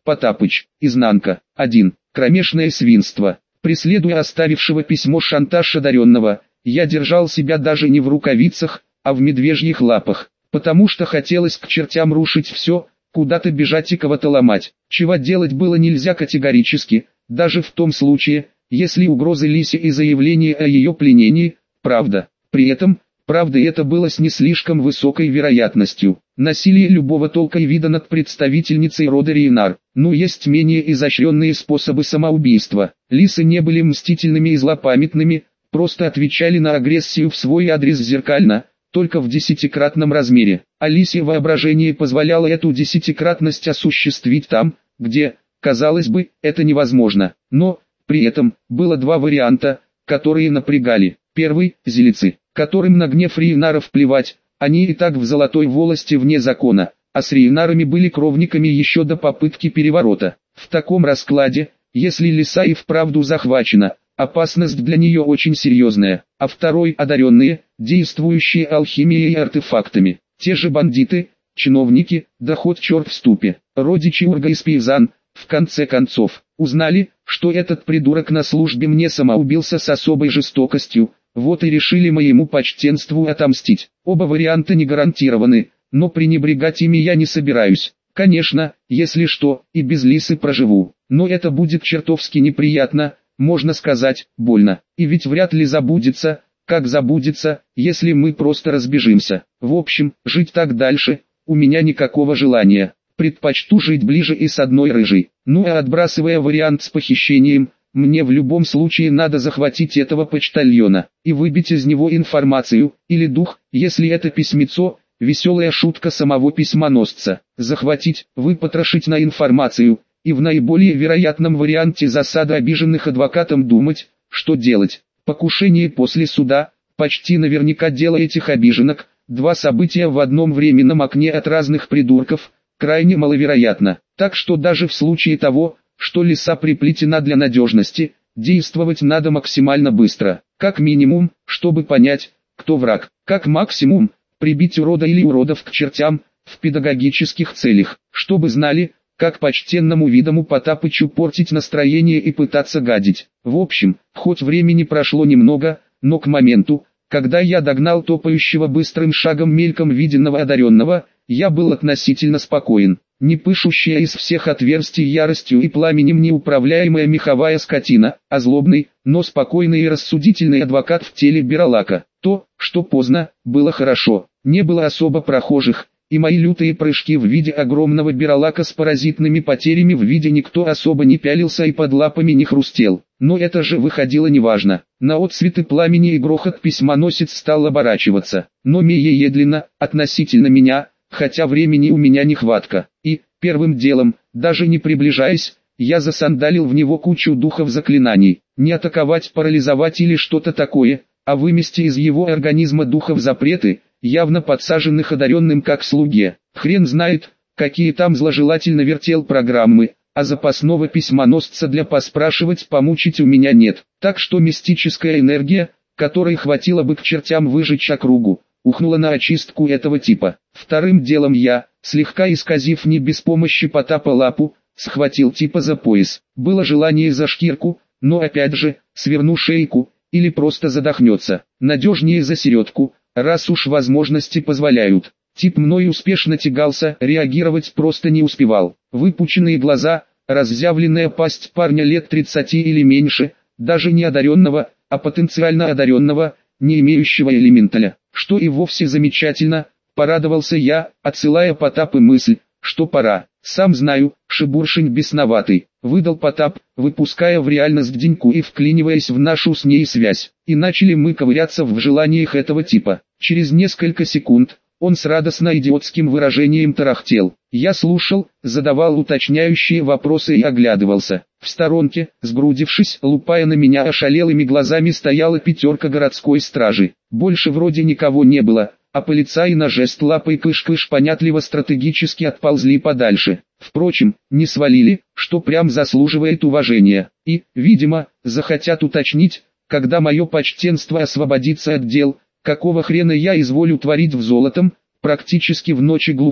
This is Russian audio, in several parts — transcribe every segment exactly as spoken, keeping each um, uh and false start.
Потапыч. Изнанка. один. Кромешное свинство. Преследуя оставившего письмо шантаж одаренного, я держал себя даже не в рукавицах, а в медвежьих лапах, потому что хотелось к чертям рушить все, куда-то бежать и кого-то ломать, чего делать было нельзя категорически, даже в том случае, если угрозы Лисе и заявление о ее пленении, правда. При этом, правда это было с не слишком высокой вероятностью. Насилие любого толка и вида над представительницей рода Рейнар. Но есть менее изощренные способы самоубийства. Лисы не были мстительными и злопамятными, просто отвечали на агрессию в свой адрес зеркально, только в десятикратном размере. А лисье воображение позволяло эту десятикратность осуществить там, где, казалось бы, это невозможно. Но, при этом, было два варианта, которые напрягали. Первый – зелицы, которым на гнев Рейнаров плевать, они и так в золотой волости вне закона, а с Рейнарами были кровниками еще до попытки переворота. В таком раскладе, если Лиса и вправду захвачена, опасность для нее очень серьезная. А второй – одаренные, действующие алхимией и артефактами. Те же бандиты, чиновники, доход черт в ступе, родичи Урга и Спейзан, в конце концов, узнали, что этот придурок на службе мне самоубился с особой жестокостью, вот и решили моему почтенству отомстить. Оба варианта не гарантированы, но пренебрегать ими я не собираюсь. Конечно, если что, и без Лисы проживу, но это будет чертовски неприятно, можно сказать, больно. И ведь вряд ли забудется, как забудется, если мы просто разбежимся. В общем, жить так дальше, у меня никакого желания. Предпочту жить ближе и с одной рыжей. Ну а отбрасывая вариант с похищением, мне в любом случае надо захватить этого почтальона и выбить из него информацию, или дух, если это письмецо, веселая шутка самого письмоносца. Захватить, выпотрошить на информацию, и в наиболее вероятном варианте засада обиженных адвокатам думать, что делать. Покушение после суда, почти наверняка дело этих обиженок, два события в одном временном окне от разных придурков, крайне маловероятно. Так что даже в случае того, что Лиса приплетена для надежности, действовать надо максимально быстро. Как минимум, чтобы понять, кто враг. Как максимум, прибить урода или уродов к чертям, в педагогических целях, чтобы знали, как почтенному видому Потапычу портить настроение и пытаться гадить. В общем, хоть времени прошло немного, но к моменту, когда я догнал топающего быстрым шагом мельком виденного одаренного, я был относительно спокоен. Не пышущая из всех отверстий яростью и пламенем неуправляемая меховая скотина, а злобный, но спокойный и рассудительный адвокат в теле Биролака. То, что поздно, было хорошо. Не было особо прохожих, и мои лютые прыжки в виде огромного Биролака с паразитными потерями в виде никто особо не пялился и под лапами не хрустел. Но это же выходило неважно. На отсветы пламени и грохот письмоносец стал оборачиваться. Но медленно, относительно меня, хотя времени у меня нехватка. И, первым делом, даже не приближаясь, я засандалил в него кучу духов заклинаний. Не атаковать, парализовать или что-то такое, а вымести из его организма духов запреты, явно подсаженных одаренным как слуге. Хрен знает, какие там зложелательно вертел программы, а запасного письмоносца для поспрашивать помучить у меня нет. Так что мистическая энергия, которой хватило бы к чертям выжечь округу, ухнула на очистку этого типа. Вторым делом я, слегка исказив не без помощи Потапа лапу, схватил типа за пояс. Было желание за шкирку, но опять же, сверну шейку, или просто задохнется. Надежнее за середку, раз уж возможности позволяют. Тип мной успешно тягался, реагировать просто не успевал. Выпученные глаза, разъявленная пасть парня лет тридцати или меньше, даже не одаренного, а потенциально одаренного, не имеющего элементаля. Что и вовсе замечательно, порадовался я, отсылая Потапу мысль, что пора. Сам знаю, шебуршень бесноватый, выдал Потап, выпуская в реальность деньку и вклиниваясь в нашу с ней связь. И начали мы ковыряться в желаниях этого типа. Через несколько секунд, он с радостно идиотским выражением тарахтел. Я слушал, задавал уточняющие вопросы и оглядывался. В сторонке, сгрудившись, лупая на меня ошалелыми глазами, стояла пятерка городской стражи. Больше вроде никого не было, а полицаи на жест лапой кыш-кыш понятливо стратегически отползли подальше. Впрочем, не свалили, что прям заслуживает уважения. И, видимо, захотят уточнить, когда мое почтенство освободится от дел, какого хрена я изволю творить в золотом, практически в ночи глухой,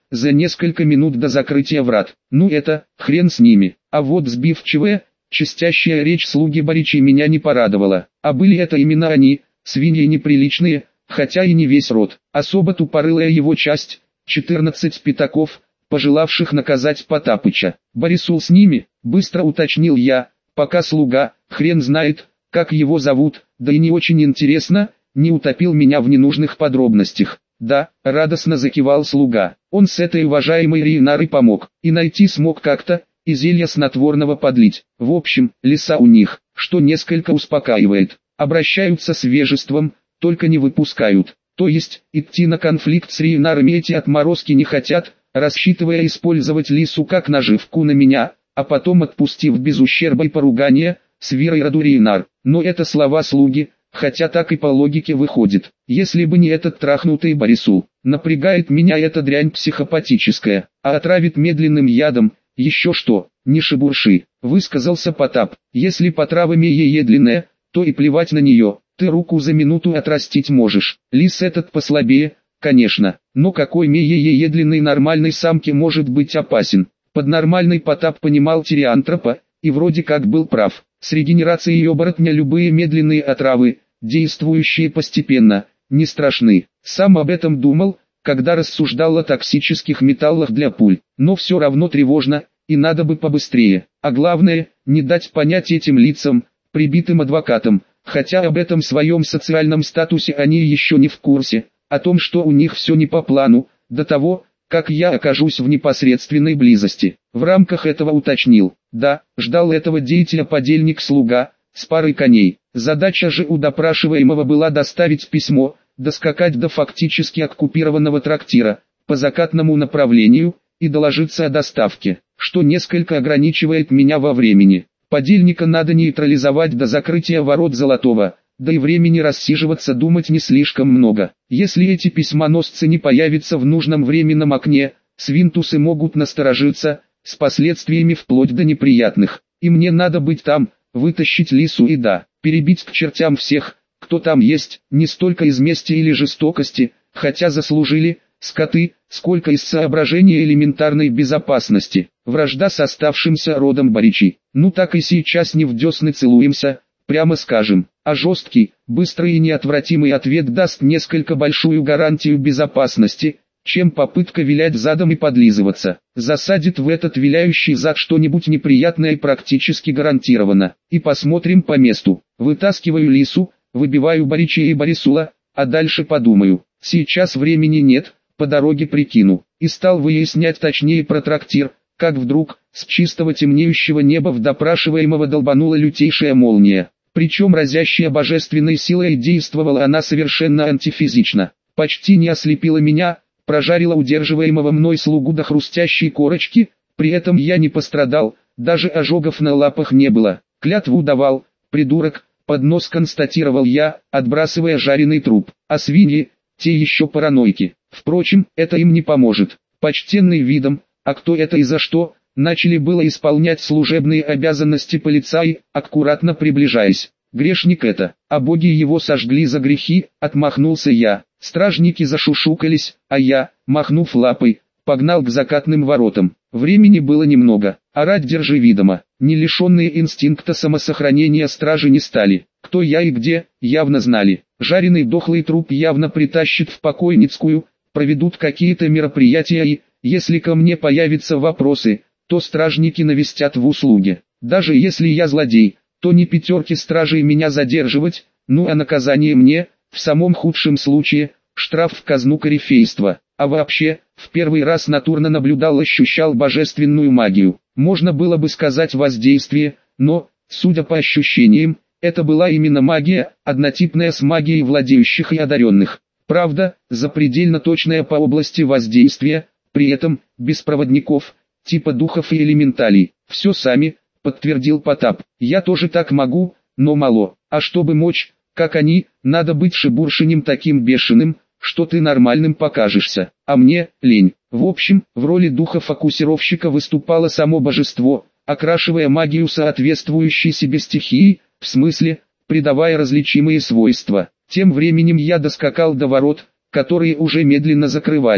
за несколько минут до закрытия врат. Ну это, хрен с ними. А вот сбивчивая, чистящая речь слуги Боричей меня не порадовала. А были это именно они, свиньи неприличные, хотя и не весь род. Особо тупорылая его часть, четырнадцать пятаков, пожелавших наказать Потапыча. Борисул с ними, быстро уточнил я, пока слуга, хрен знает, как его зовут, да и не очень интересно, не утопил меня в ненужных подробностях. Да, радостно закивал слуга. Он с этой уважаемой Рейнарой помог, и найти смог как-то, и зелья снотворного подлить. В общем, лиса у них, что несколько успокаивает. Обращаются с вежеством, только не выпускают. То есть, идти на конфликт с Рейнарами эти отморозки не хотят, рассчитывая использовать лису как наживку на меня, а потом отпустив без ущерба и поругания, с Вирой роду Рейнар. Но это слова слуги, хотя так и по логике выходит. Если бы не этот трахнутый Борисул, напрягает меня эта дрянь психопатическая, а отравит медленным ядом, еще что, не шебурши, высказался Потап. Если по травам еедленная, то и плевать на нее, ты руку за минуту отрастить можешь. Лис этот послабее, конечно, но какой еедленной нормальной самке может быть опасен? Под нормальной Потап понимал тириантропа, и вроде как был прав. С регенерацией оборотня любые медленные отравы, действующие постепенно, не страшны. Сам об этом думал, когда рассуждал о токсических металлах для пуль. Но все равно тревожно, и надо бы побыстрее. А главное, не дать понять этим лицам, прибитым адвокатам, хотя об этом своем социальном статусе они еще не в курсе, о том, что у них все не по плану, до того, как я окажусь в непосредственной близости. В рамках этого уточнил, да, ждал этого деятеля подельник-слуга, с парой коней. Задача же у допрашиваемого была доставить письмо, доскакать до фактически оккупированного трактира, по закатному направлению, и доложиться о доставке, что несколько ограничивает меня во времени. Подельника надо нейтрализовать до закрытия ворот Золотого, да и времени рассиживаться думать не слишком много. Если эти письмоносцы не появятся в нужном временном окне, свинтусы могут насторожиться, с последствиями вплоть до неприятных. И мне надо быть там, вытащить лису и да, перебить к чертям всех, кто там есть, не столько из мести или жестокости, хотя заслужили, скоты, сколько из соображения элементарной безопасности. Вражда с оставшимся родом Боричей. Ну так и сейчас не в десны целуемся, прямо скажем. А жесткий, быстрый и неотвратимый ответ даст несколько большую гарантию безопасности, чем попытка вилять задом и подлизываться. Засадит в этот виляющий зад что-нибудь неприятное и практически гарантированно. И посмотрим по месту. Вытаскиваю лису, выбиваю Боричей и Борисула, а дальше подумаю. Сейчас времени нет, по дороге прикину. И стал выяснять точнее про трактир, как вдруг, с чистого темнеющего неба в допрашиваемого долбанула лютейшая молния. Причем разящая божественной силой действовала она совершенно антифизично. Почти не ослепила меня, прожарила удерживаемого мной слугу до хрустящей корочки, при этом я не пострадал, даже ожогов на лапах не было. Клятву давал, придурок, под нос констатировал я, отбрасывая жареный труп. А свиньи, те еще паранойки. Впрочем, это им не поможет. Почтенный видом, а кто это и за что, начали было исполнять служебные обязанности полицаи, аккуратно приближаясь. Грешник это, а боги его сожгли за грехи, отмахнулся я. Стражники зашушукались, а я, махнув лапой, погнал к закатным воротам. Времени было немного, орать держи видомо. Не лишенные инстинкта самосохранения стражи не стали. Кто я и где, явно знали. Жареный дохлый труп явно притащит в покойницкую, проведут какие-то мероприятия и, если ко мне появятся вопросы, то стражники навестят в услуге. Даже если я злодей, то не пятерки стражей меня задерживать, ну а наказание мне, в самом худшем случае, штраф в казну корифейства. А вообще, в первый раз натурно наблюдал, ощущал божественную магию. Можно было бы сказать воздействие, но, судя по ощущениям, это была именно магия, однотипная с магией владеющих и одаренных. Правда, запредельно точная по области воздействия, при этом, без проводников, типа духов и элементалей. Все сами, подтвердил Потап. Я тоже так могу, но мало. А чтобы мочь, как они, надо быть шебуршинем таким бешеным, что ты нормальным покажешься. А мне, лень. В общем, в роли духа-фокусировщика выступало само божество, окрашивая магию соответствующей себе стихии, в смысле, придавая различимые свойства. Тем временем я доскакал до ворот, которые уже медленно закрывались.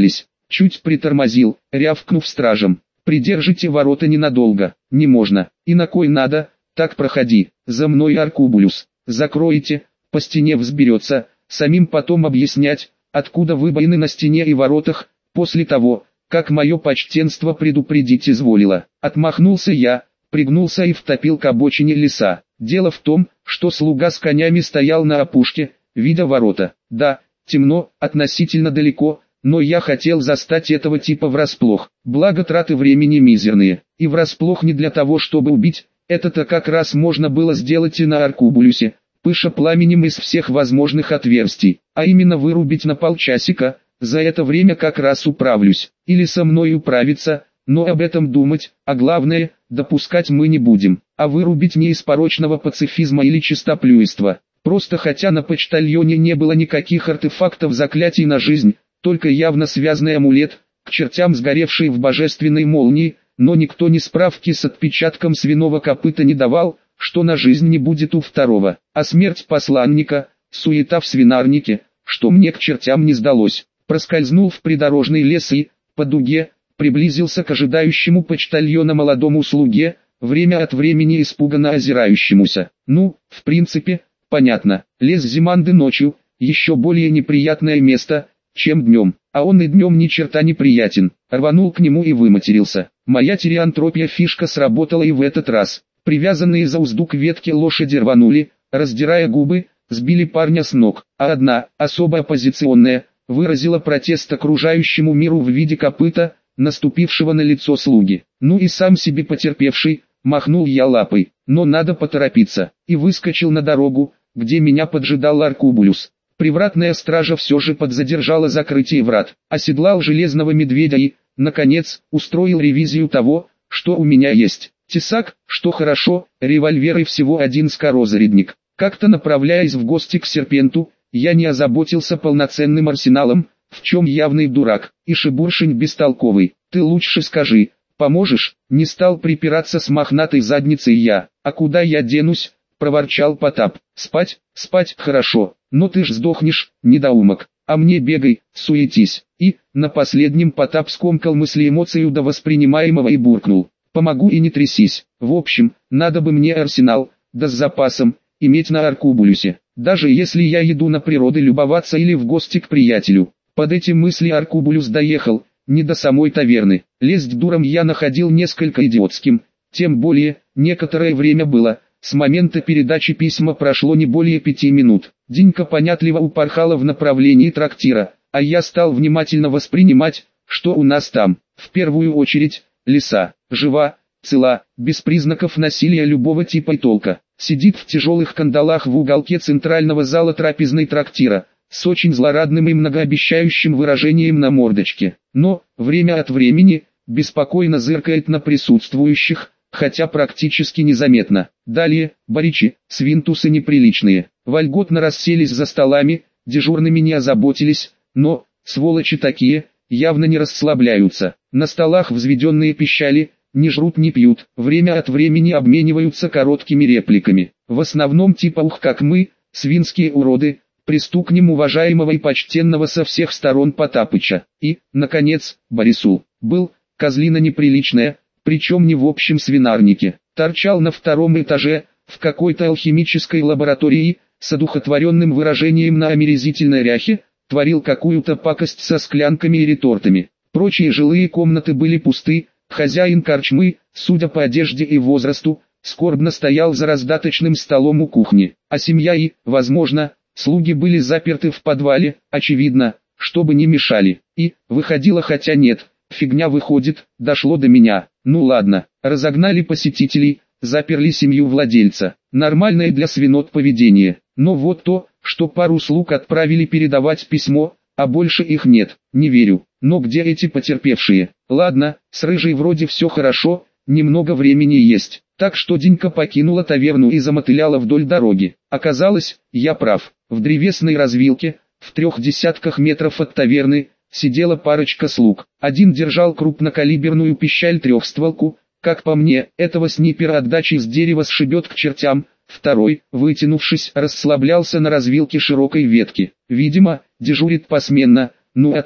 чуть притормозил, рявкнув стражем. «Придержите ворота ненадолго». «Не можно. И на кой надо? Так проходи. За мной, Аркубулюс. Закроете, по стене взберется, самим потом объяснять, откуда выбоины на стене и воротах, после того, как мое почтенство предупредить изволило». Отмахнулся я, пригнулся и втопил к обочине леса. Дело в том, что слуга с конями стоял на опушке, видя ворота. Да, темно, относительно далеко, но я хотел застать этого типа врасплох. Благо траты времени мизерные. И врасплох не для того, чтобы убить, это-то как раз можно было сделать и на Аркубулюсе, пыша пламенем из всех возможных отверстий, а именно вырубить на полчасика. За это время как раз управлюсь, или со мной управиться, но об этом думать, а главное, допускать мы не будем, а вырубить не из порочного пацифизма или чистоплюйства. Просто хотя на почтальоне не было никаких артефактов заклятий на жизнь, только явно связанный амулет, к чертям сгоревший в божественной молнии, но никто ни справки с отпечатком свиного копыта не давал, что на жизнь не будет у второго, а смерть посланника, суета в свинарнике, что мне к чертям не сдалось. Проскользнул в придорожный лес и, по дуге, приблизился к ожидающему почтальона молодому слуге, время от времени испуганно озирающемуся. Ну, в принципе, понятно, лес Зиманды ночью, еще более неприятное место, чем днем, а он и днем ни черта неприятен. Рванул к нему и выматерился. Моя тиреантропия фишка сработала и в этот раз. Привязанные за узду к ветке лошади рванули, раздирая губы, сбили парня с ног, а одна, особо оппозиционная, выразила протест окружающему миру в виде копыта, наступившего на лицо слуги. Ну и сам себе потерпевший, махнул я лапой, но надо поторопиться, и выскочил на дорогу, где меня поджидал Аркубулюс. Привратная стража все же подзадержала закрытие врат, оседлал железного медведя и, наконец, устроил ревизию того, что у меня есть. Тесак, что хорошо, револьвер и всего один скорозарядник. Как-то направляясь в гости к Серпенту, я не озаботился полноценным арсеналом, в чем явный дурак, и шебуршень бестолковый. Ты лучше скажи, поможешь? Не стал припираться с мохнатой задницей я. А куда я денусь? Проворчал Потап. Спать, спать, хорошо, но ты ж сдохнешь, недоумок. А мне бегай, суетись. И, на последнем Потап скомкал мысли эмоцию до воспринимаемого и буркнул. Помогу и не трясись. В общем, надо бы мне арсенал, да с запасом, иметь на Аркубулюсе. Даже если я иду на природы любоваться или в гости к приятелю. Под эти мысли Аркубулюс доехал, не до самой таверны. Лезть дуром я находил несколько идиотским, тем более, некоторое время было. С момента передачи письма прошло не более пяти минут. Динька понятливо упорхала в направлении трактира, а я стал внимательно воспринимать, что у нас там. В первую очередь, лиса, жива, цела, без признаков насилия любого типа и толка. Сидит в тяжелых кандалах в уголке центрального зала трапезной трактира, с очень злорадным и многообещающим выражением на мордочке. Но, время от времени, беспокойно зыркает на присутствующих, хотя практически незаметно. Далее, баричи, свинтусы неприличные, вольготно расселись за столами, дежурными не озаботились, но, сволочи такие, явно не расслабляются. На столах взведенные пищали, не жрут не пьют, время от времени обмениваются короткими репликами. В основном типа ух как мы, свинские уроды, пристукнем уважаемого и почтенного со всех сторон Потапыча. И, наконец, Борисул, был, козлина неприличная, причем не в общем свинарнике, торчал на втором этаже, в какой-то алхимической лаборатории, с одухотворенным выражением на омерзительной ряхе, творил какую-то пакость со склянками и ретортами. Прочие жилые комнаты были пусты, хозяин корчмы, судя по одежде и возрасту, скорбно стоял за раздаточным столом у кухни, а семья и, возможно, слуги были заперты в подвале, очевидно, чтобы не мешали. И, выходило хотя нет, фигня выходит, дошло до меня. Ну ладно, разогнали посетителей, заперли семью владельца. Нормальное для свинот поведение. Но вот то, что пару слуг отправили передавать письмо, а больше их нет, не верю. Но где эти потерпевшие? Ладно, с рыжей вроде все хорошо, немного времени есть. Так что Динька покинула таверну и замотыляла вдоль дороги. Оказалось, я прав. В древесной развилке, в трех десятках метров от таверны, сидела парочка слуг. Один держал крупнокалиберную пищаль-трехстволку, как по мне, этого снипера отдачи с дерева сшибет к чертям. Второй, вытянувшись, расслаблялся на развилке широкой ветки. Видимо, дежурит посменно, ну а то,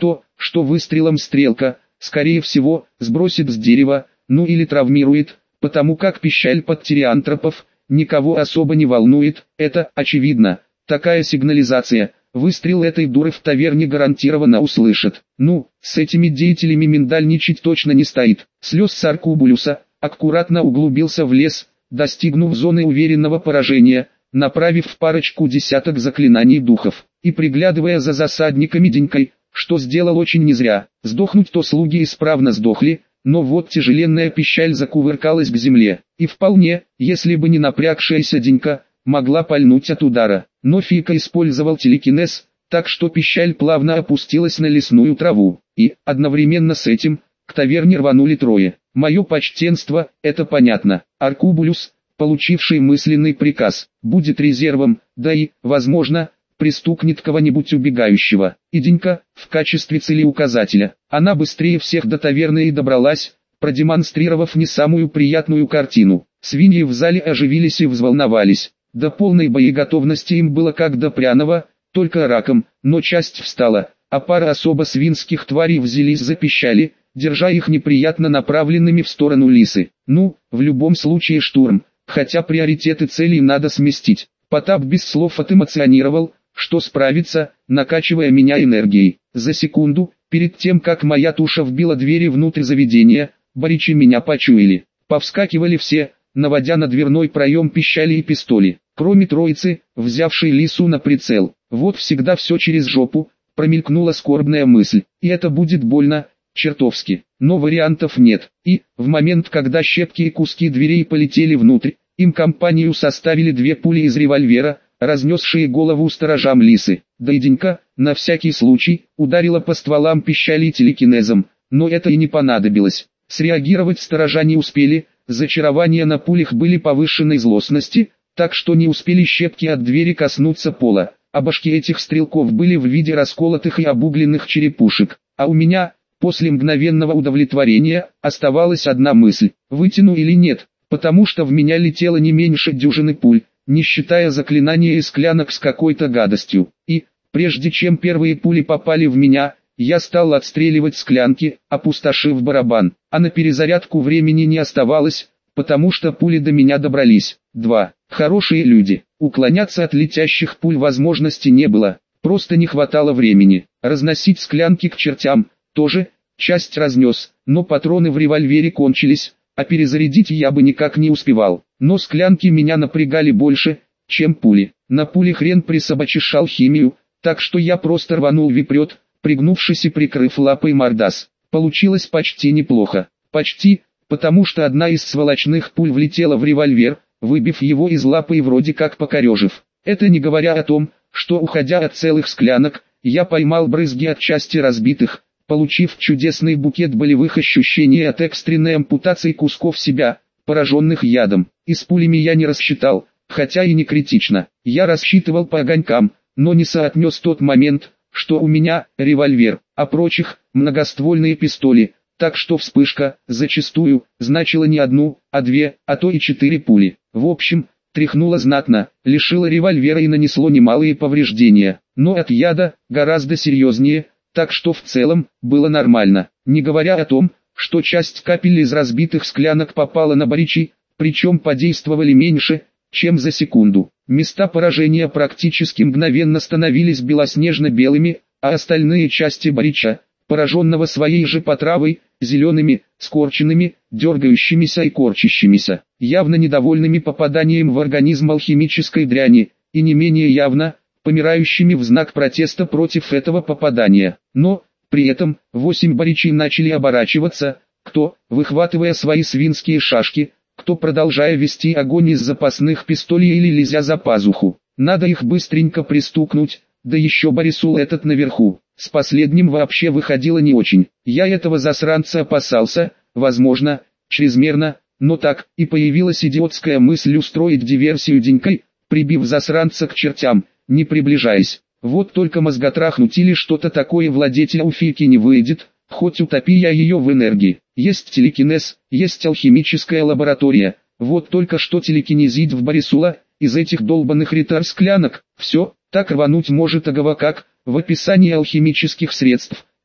что выстрелом стрелка, скорее всего, сбросит с дерева, ну или травмирует, потому как пищаль подтериантропов никого особо не волнует, это очевидно. Такая сигнализация, выстрел этой дуры в таверне гарантированно услышит. Ну, с этими деятелями миндальничать точно не стоит. Слез с Аркубулюса, аккуратно углубился в лес, достигнув зоны уверенного поражения, направив парочку десяток заклинаний духов, и приглядывая за засадниками Денькой, что сделал очень не зря. Сдохнуть-то слуги исправно сдохли, но вот тяжеленная пищаль закувыркалась к земле, и вполне, если бы не напрягшаяся Денька, могла пальнуть от удара. Но Фика использовал телекинез, так что пищаль плавно опустилась на лесную траву, и, одновременно с этим, к таверне рванули трое. Мое почтенство, это понятно. Аркубулюс, получивший мысленный приказ, будет резервом, да и, возможно, пристукнет кого-нибудь убегающего. И Денька, в качестве целеуказателя, она быстрее всех до таверны и добралась, продемонстрировав не самую приятную картину. Свиньи в зале оживились и взволновались. До полной боеготовности им было как до пряного, только раком, но часть встала, а пара особо свинских тварей взялись за пищали, держа их неприятно направленными в сторону лисы. Ну, в любом случае штурм, хотя приоритеты целей надо сместить. Потап без слов отэмоционировал, что справится, накачивая меня энергией. За секунду, перед тем как моя туша вбила двери внутрь заведения, баричи меня почуяли. Повскакивали все, наводя на дверной проем пищали и пистоли. Кроме троицы, взявшей лису на прицел. Вот всегда все через жопу, промелькнула скорбная мысль. И это будет больно, чертовски. Но вариантов нет. И, в момент, когда щепки и куски дверей полетели внутрь, им компанию составили две пули из револьвера, разнесшие голову сторожам лисы. Да и Денька, на всякий случай, ударила по стволам пищали телекинезом, но это и не понадобилось. Среагировать сторожа не успели, зачарования на пулях были повышенной злостности, так что не успели щепки от двери коснуться пола, а башки этих стрелков были в виде расколотых и обугленных черепушек. А у меня, после мгновенного удовлетворения, оставалась одна мысль: вытяну или нет, потому что в меня летело не меньше дюжины пуль, не считая заклинания из склянок с какой-то гадостью. И, прежде чем первые пули попали в меня, я стал отстреливать склянки, опустошив барабан, а на перезарядку времени не оставалось, потому что пули до меня добрались. Два. Хорошие люди. Уклоняться от летящих пуль возможности не было, просто не хватало времени. Разносить склянки к чертям, тоже, часть разнес, но патроны в револьвере кончились, а перезарядить я бы никак не успевал. Но склянки меня напрягали больше, чем пули. На пуле хрен присобачишь химию, так что я просто рванул вперед, пригнувшись и прикрыв лапой мордас. Получилось почти неплохо. Почти, потому что одна из сволочных пуль влетела в револьвер, выбив его из лапы и вроде как покорежив. Это не говоря о том, что, уходя от целых склянок, я поймал брызги от части разбитых, получив чудесный букет болевых ощущений от экстренной ампутации кусков себя, пораженных ядом. И с пулями я не рассчитал, хотя и не критично. Я рассчитывал по огонькам, но не соотнес тот момент, что у меня револьвер, а прочих многоствольные пистоли, так что вспышка, зачастую, значила не одну, а две, а то и четыре пули. В общем, тряхнуло знатно, лишило револьвера и нанесло немалые повреждения, но от яда гораздо серьезнее, так что в целом было нормально, не говоря о том, что часть капель из разбитых склянок попала на баричи, причем подействовали меньше, чем за секунду. Места поражения практически мгновенно становились белоснежно-белыми, а остальные части барича, пораженного своей же потравой, зелеными, скорченными, дергающимися и корчащимися, явно недовольными попаданием в организм алхимической дряни, и не менее явно, помирающими в знак протеста против этого попадания. Но, при этом, восемь баричей начали оборачиваться, кто, выхватывая свои свинские шашки, кто продолжая вести огонь из запасных пистолей или лезя за пазуху. Надо их быстренько пристукнуть, да еще Борисул этот наверху. С последним вообще выходило не очень. Я этого засранца опасался, возможно, чрезмерно, но так и появилась идиотская мысль устроить диверсию Денькой, прибив засранца к чертям, не приближаясь. Вот только мозготрахнуть или что-то такое владетеля у Фики не выйдет, хоть утопи я ее в энергии. Есть телекинез, есть алхимическая лаборатория, вот только что телекинезить в Борисула, из этих долбанных ритар-склянок, все, так рвануть может огово как, в описании алхимических средств,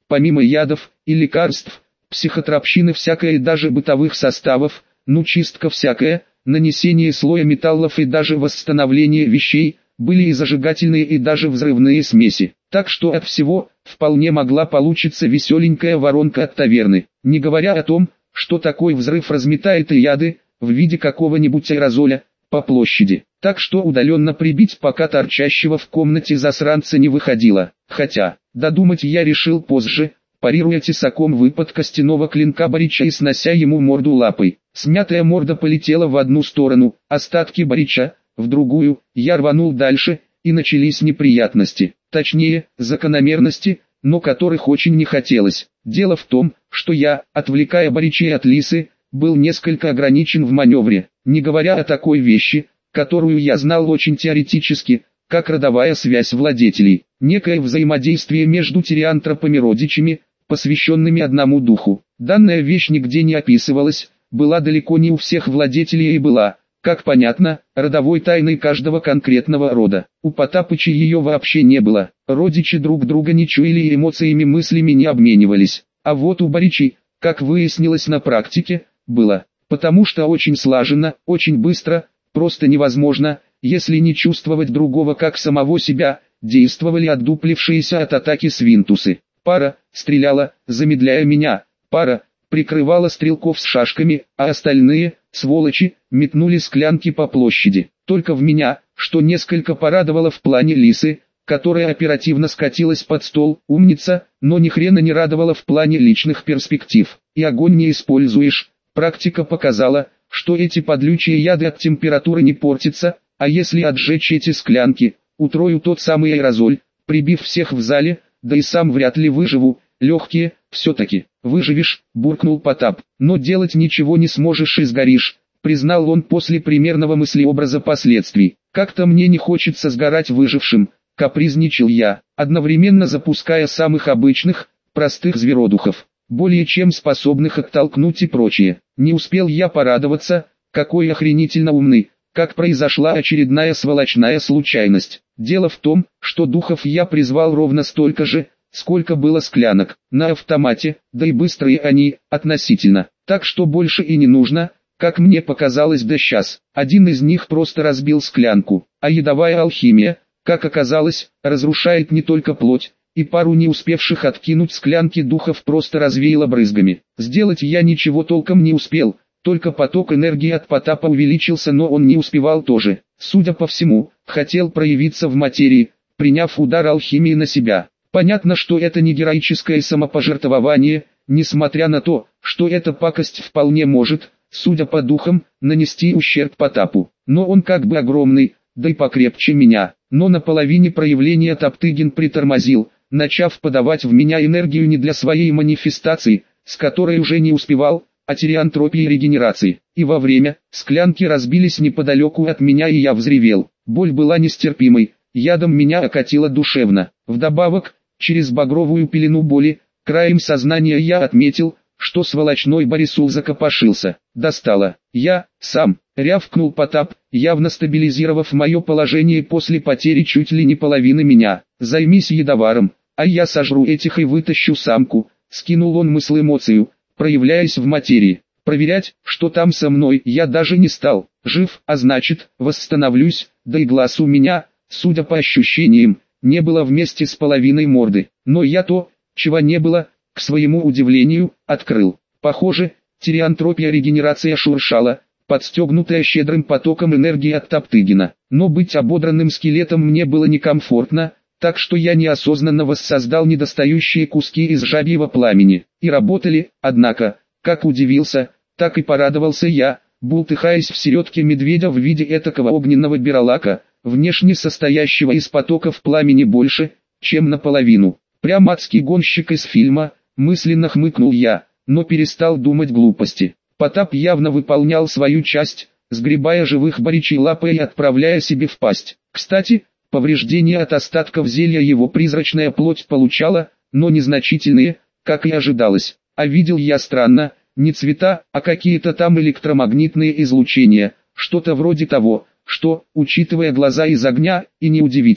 помимо ядов и лекарств, психотропщины всякое и даже бытовых составов, ну чистка всякая, нанесение слоя металлов и даже восстановление вещей, были и зажигательные и даже взрывные смеси. Так что от всего, вполне могла получиться веселенькая воронка от таверны. Не говоря о том, что такой взрыв разметает и яды, в виде какого-нибудь аэрозоля, по площади. Так что удаленно прибить пока торчащего в комнате засранца не выходило. Хотя, додумать я решил позже, парируя тесаком выпад костяного клинка Борича и снося ему морду лапой. Смятая морда полетела в одну сторону, остатки Борича — в другую. Я рванул дальше, и начались неприятности. Точнее, закономерности, но которых очень не хотелось. Дело в том, что я, отвлекая Боричей от Лисы, был несколько ограничен в маневре, не говоря о такой вещи, которую я знал очень теоретически, как родовая связь владетелей, некое взаимодействие между тириантропами-родичами, посвященными одному духу. Данная вещь нигде не описывалась, была далеко не у всех владетелей и была, как понятно, родовой тайной каждого конкретного рода. У Потапыча ее вообще не было, родичи друг друга не чуяли и эмоциями мыслями не обменивались. А вот у Боричей, как выяснилось на практике, было, потому что очень слаженно, очень быстро, просто невозможно, если не чувствовать другого как самого себя, действовали отдуплившиеся от атаки свинтусы. Пара стреляла, замедляя меня, пара прикрывала стрелков с шашками, а остальные, сволочи, метнули склянки по площади. Только в меня, что несколько порадовало в плане Лисы, которая оперативно скатилась под стол, умница, но ни хрена не радовала в плане личных перспектив. И огонь не используешь, практика показала, что эти подлючие яды от температуры не портятся, а если отжечь эти склянки, утрою тот самый аэрозоль, прибив всех в зале, да и сам вряд ли выживу, легкие, все-таки, выживешь, буркнул Потап, но делать ничего не сможешь и сгоришь, признал он после примерного мыслеобраза последствий. Как-то мне не хочется сгорать выжившим, капризничал я, одновременно запуская самых обычных, простых зверодухов, более чем способных оттолкнуть и прочее. Не успел я порадоваться, какой охренительно умный, как произошла очередная сволочная случайность. Дело в том, что духов я призвал ровно столько же, сколько было склянок, на автомате, да и быстрые они, относительно, так что больше и не нужно, как мне показалось да сейчас. Один из них просто разбил склянку, а ядовая алхимия, как оказалось, разрушает не только плоть, и пару не успевших откинуть склянки духов просто развеяло брызгами. Сделать я ничего толком не успел, только поток энергии от Потапа увеличился, но он не успевал тоже. Судя по всему, хотел проявиться в материи, приняв удар алхимии на себя. Понятно, что это не героическое самопожертвование, несмотря на то, что эта пакость вполне может, судя по духам, нанести ущерб Потапу. Но он как бы огромный, да и покрепче меня. Но на половине проявления Топтыгин притормозил, начав подавать в меня энергию не для своей манифестации, с которой уже не успевал, а тириантропии и регенерации. И во время, склянки разбились неподалеку от меня и я взревел. Боль была нестерпимой, ядом меня окатило душевно. Вдобавок, через багровую пелену боли, краем сознания я отметил, что сволочной Борисул закопошился. Достало. Я, сам, рявкнул Потап, явно стабилизировав мое положение после потери чуть ли не половины меня. Займись ядоваром, а я сожру этих и вытащу самку. Скинул он мысль эмоцию, проявляясь в материи. Проверять, что там со мной, я даже не стал. Жив, а значит, восстановлюсь, да и глаз у меня, судя по ощущениям, не было вместе с половиной морды. Но я то, чего не было, к своему удивлению, открыл. Похоже, тириантропия регенерация шуршала, подстегнутая щедрым потоком энергии от Топтыгина. Но быть ободранным скелетом мне было некомфортно, так что я неосознанно воссоздал недостающие куски из жабьего пламени. И работали, однако, как удивился, так и порадовался я, бултыхаясь в середке медведя в виде этакого огненного биролака, внешне состоящего из потоков пламени больше, чем наполовину. Прям адский гонщик из фильма, мысленно хмыкнул я, но перестал думать глупости. Потап явно выполнял свою часть, сгребая живых Боричей лапой и отправляя себе в пасть. Кстати, повреждения от остатков зелья его призрачная плоть получала, но незначительные, как и ожидалось. А видел я странно, не цвета, а какие-то там электромагнитные излучения, что-то вроде того, что, учитывая глаза из огня, и неудивительно.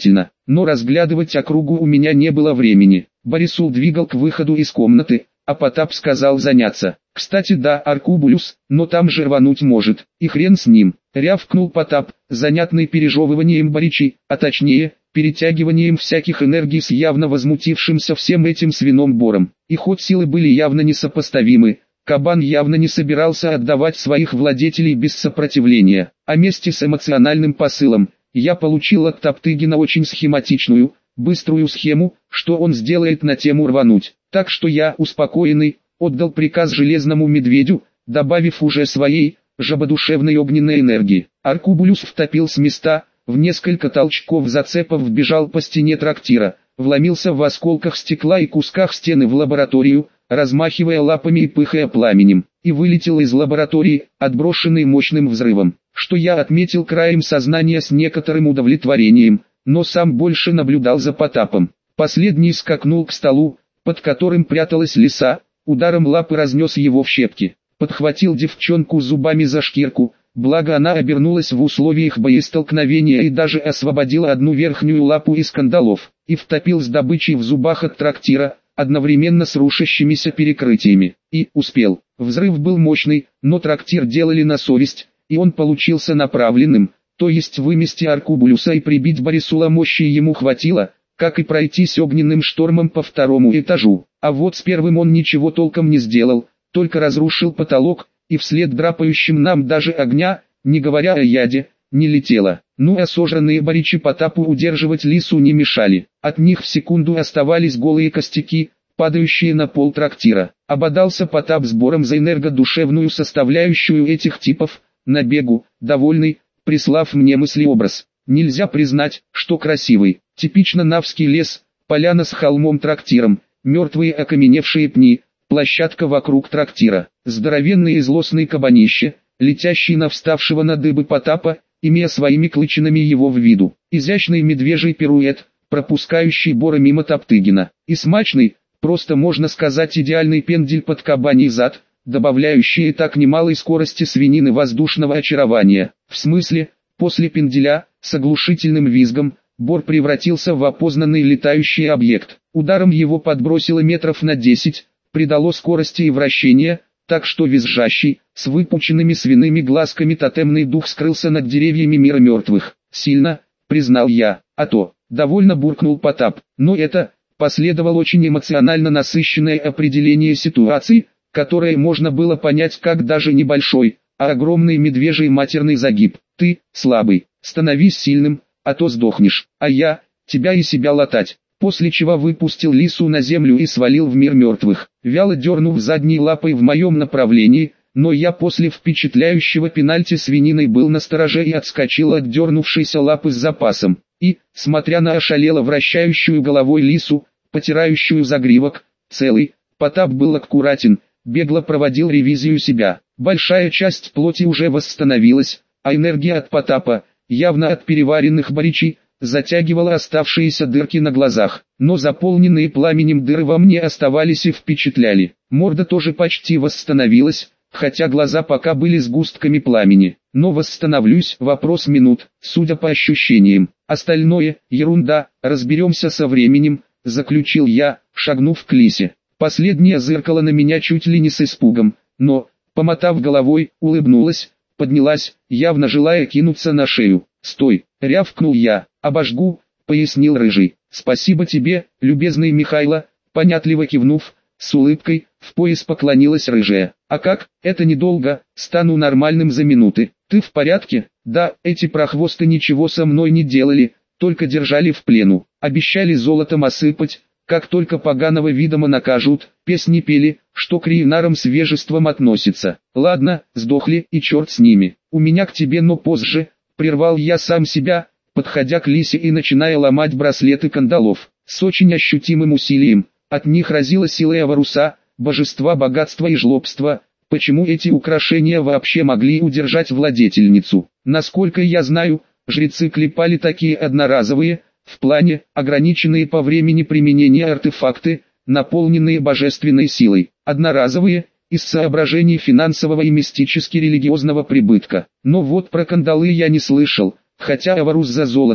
но разглядывать округу у меня не было времени. Борисул двигал к выходу из комнаты, а Потап сказал заняться. «Кстати, да, Аркубулюс, но там же рвануть может, и хрен с ним», — рявкнул Потап, занятный пережевыванием баричи, а точнее, перетягиванием всяких энергий с явно возмутившимся всем этим свином Бором. И хоть силы были явно несопоставимы, кабан явно не собирался отдавать своих владетелей без сопротивления, а вместе с эмоциональным посылом, я получил от Топтыгина очень схематичную, быструю схему, что он сделает на тему рвануть. Так что я, успокоенный, отдал приказ железному медведю, добавив уже своей, жабодушевной огненной энергии. Аркубулюс втопил с места, в несколько толчков зацепов вбежал по стене трактира, вломился в осколках стекла и кусках стены в лабораторию, размахивая лапами и пыхая пламенем, и вылетел из лаборатории, отброшенный мощным взрывом, что я отметил краем сознания с некоторым удовлетворением, но сам больше наблюдал за Потапом. Последний скакнул к столу, под которым пряталась лиса, ударом лапы разнес его в щепки, подхватил девчонку зубами за шкирку, благо она обернулась в условиях боестолкновения и даже освободила одну верхнюю лапу из кандалов, и втопил с добычей в зубах от трактира, одновременно с рушащимися перекрытиями, и успел. Взрыв был мощный, но трактир делали на совесть, и он получился направленным, то есть вымести Аркубулюса и прибить Борисула мощи ему хватило, как и пройтись огненным штормом по второму этажу. А вот с первым он ничего толком не сделал, только разрушил потолок, и вслед драпающим нам даже огня, не говоря о яде, не летело. Ну а сожранные баричи Потапу удерживать лису не мешали. От них в секунду оставались голые костяки, падающие на пол трактира. Ободался Потап сбором за энергодушевную составляющую этих типов, на бегу, довольный, прислав мне мыслеобраз. Нельзя признать, что красивый. Типично навский лес, поляна с холмом-трактиром, мертвые окаменевшие пни, площадка вокруг трактира, здоровенный и злостный кабанище, летящий на вставшего на дыбы Потапа, имея своими клычинами его в виду, изящный медвежий пируэт, пропускающий Бора мимо Топтыгина, и смачный, просто можно сказать идеальный пендель под кабаний зад, добавляющий и так немалой скорости свинины воздушного очарования. В смысле, после пенделя, с оглушительным визгом, Бор превратился в опознанный летающий объект. Ударом его подбросило метров на десять, придало скорости и вращения, так что визжащий, с выпученными свиными глазками тотемный дух скрылся над деревьями мира мертвых. Сильно, признал я, а то, довольно буркнул Потап. Но это, последовало очень эмоционально насыщенное определение ситуации, которое можно было понять как даже небольшой, а огромный медвежий матерный загиб. Ты, слабый, становись сильным, а то сдохнешь, а я, тебя и себя латать. После чего выпустил лису на землю и свалил в мир мертвых, вяло дернув задней лапой в моем направлении, но я после впечатляющего пенальти свининой был настороже и отскочил от дернувшейся лапы с запасом, и, смотря на ошалело вращающую головой лису, потирающую загривок, целый, Потап был аккуратен, бегло проводил ревизию себя. Большая часть плоти уже восстановилась, а энергия от Потапа, явно от переваренных баричей, затягивала оставшиеся дырки на глазах, но заполненные пламенем дыры во мне оставались и впечатляли. Морда тоже почти восстановилась, хотя глаза пока были сгустками пламени. Но восстановлюсь, вопрос минут, судя по ощущениям. Остальное, ерунда, разберемся со временем, заключил я, шагнув к лисе. Последняя зыркала на меня чуть ли не с испугом, но, помотав головой, улыбнулась, поднялась, явно желая кинуться на шею. «Стой!» — рявкнул я. «Обожгу», — пояснил Рыжий. «Спасибо тебе, любезный Михайло», — понятливо кивнув, с улыбкой, в пояс поклонилась Рыжая. «А как? Это недолго, стану нормальным за минуты. Ты в порядке?» «Да, эти прохвосты ничего со мной не делали, только держали в плену. Обещали золотом осыпать, как только поганого видома накажут, песни пели, что к риенарам с вежеством относится. Ладно, сдохли и черт с ними. У меня к тебе, но позже», — прервал я сам себя, подходя к лисе и начиная ломать браслеты кандалов. С очень ощутимым усилием, от них разило силой Аваруса, божества богатства и жлобства. Почему эти украшения вообще могли удержать владетельницу? Насколько я знаю, жрецы клепали такие одноразовые, в плане, ограниченные по времени применения артефакты, наполненные божественной силой. Одноразовые, из соображений финансового и мистически-религиозного прибытка. Но вот про кандалы я не слышал, хотя Аварус за золото,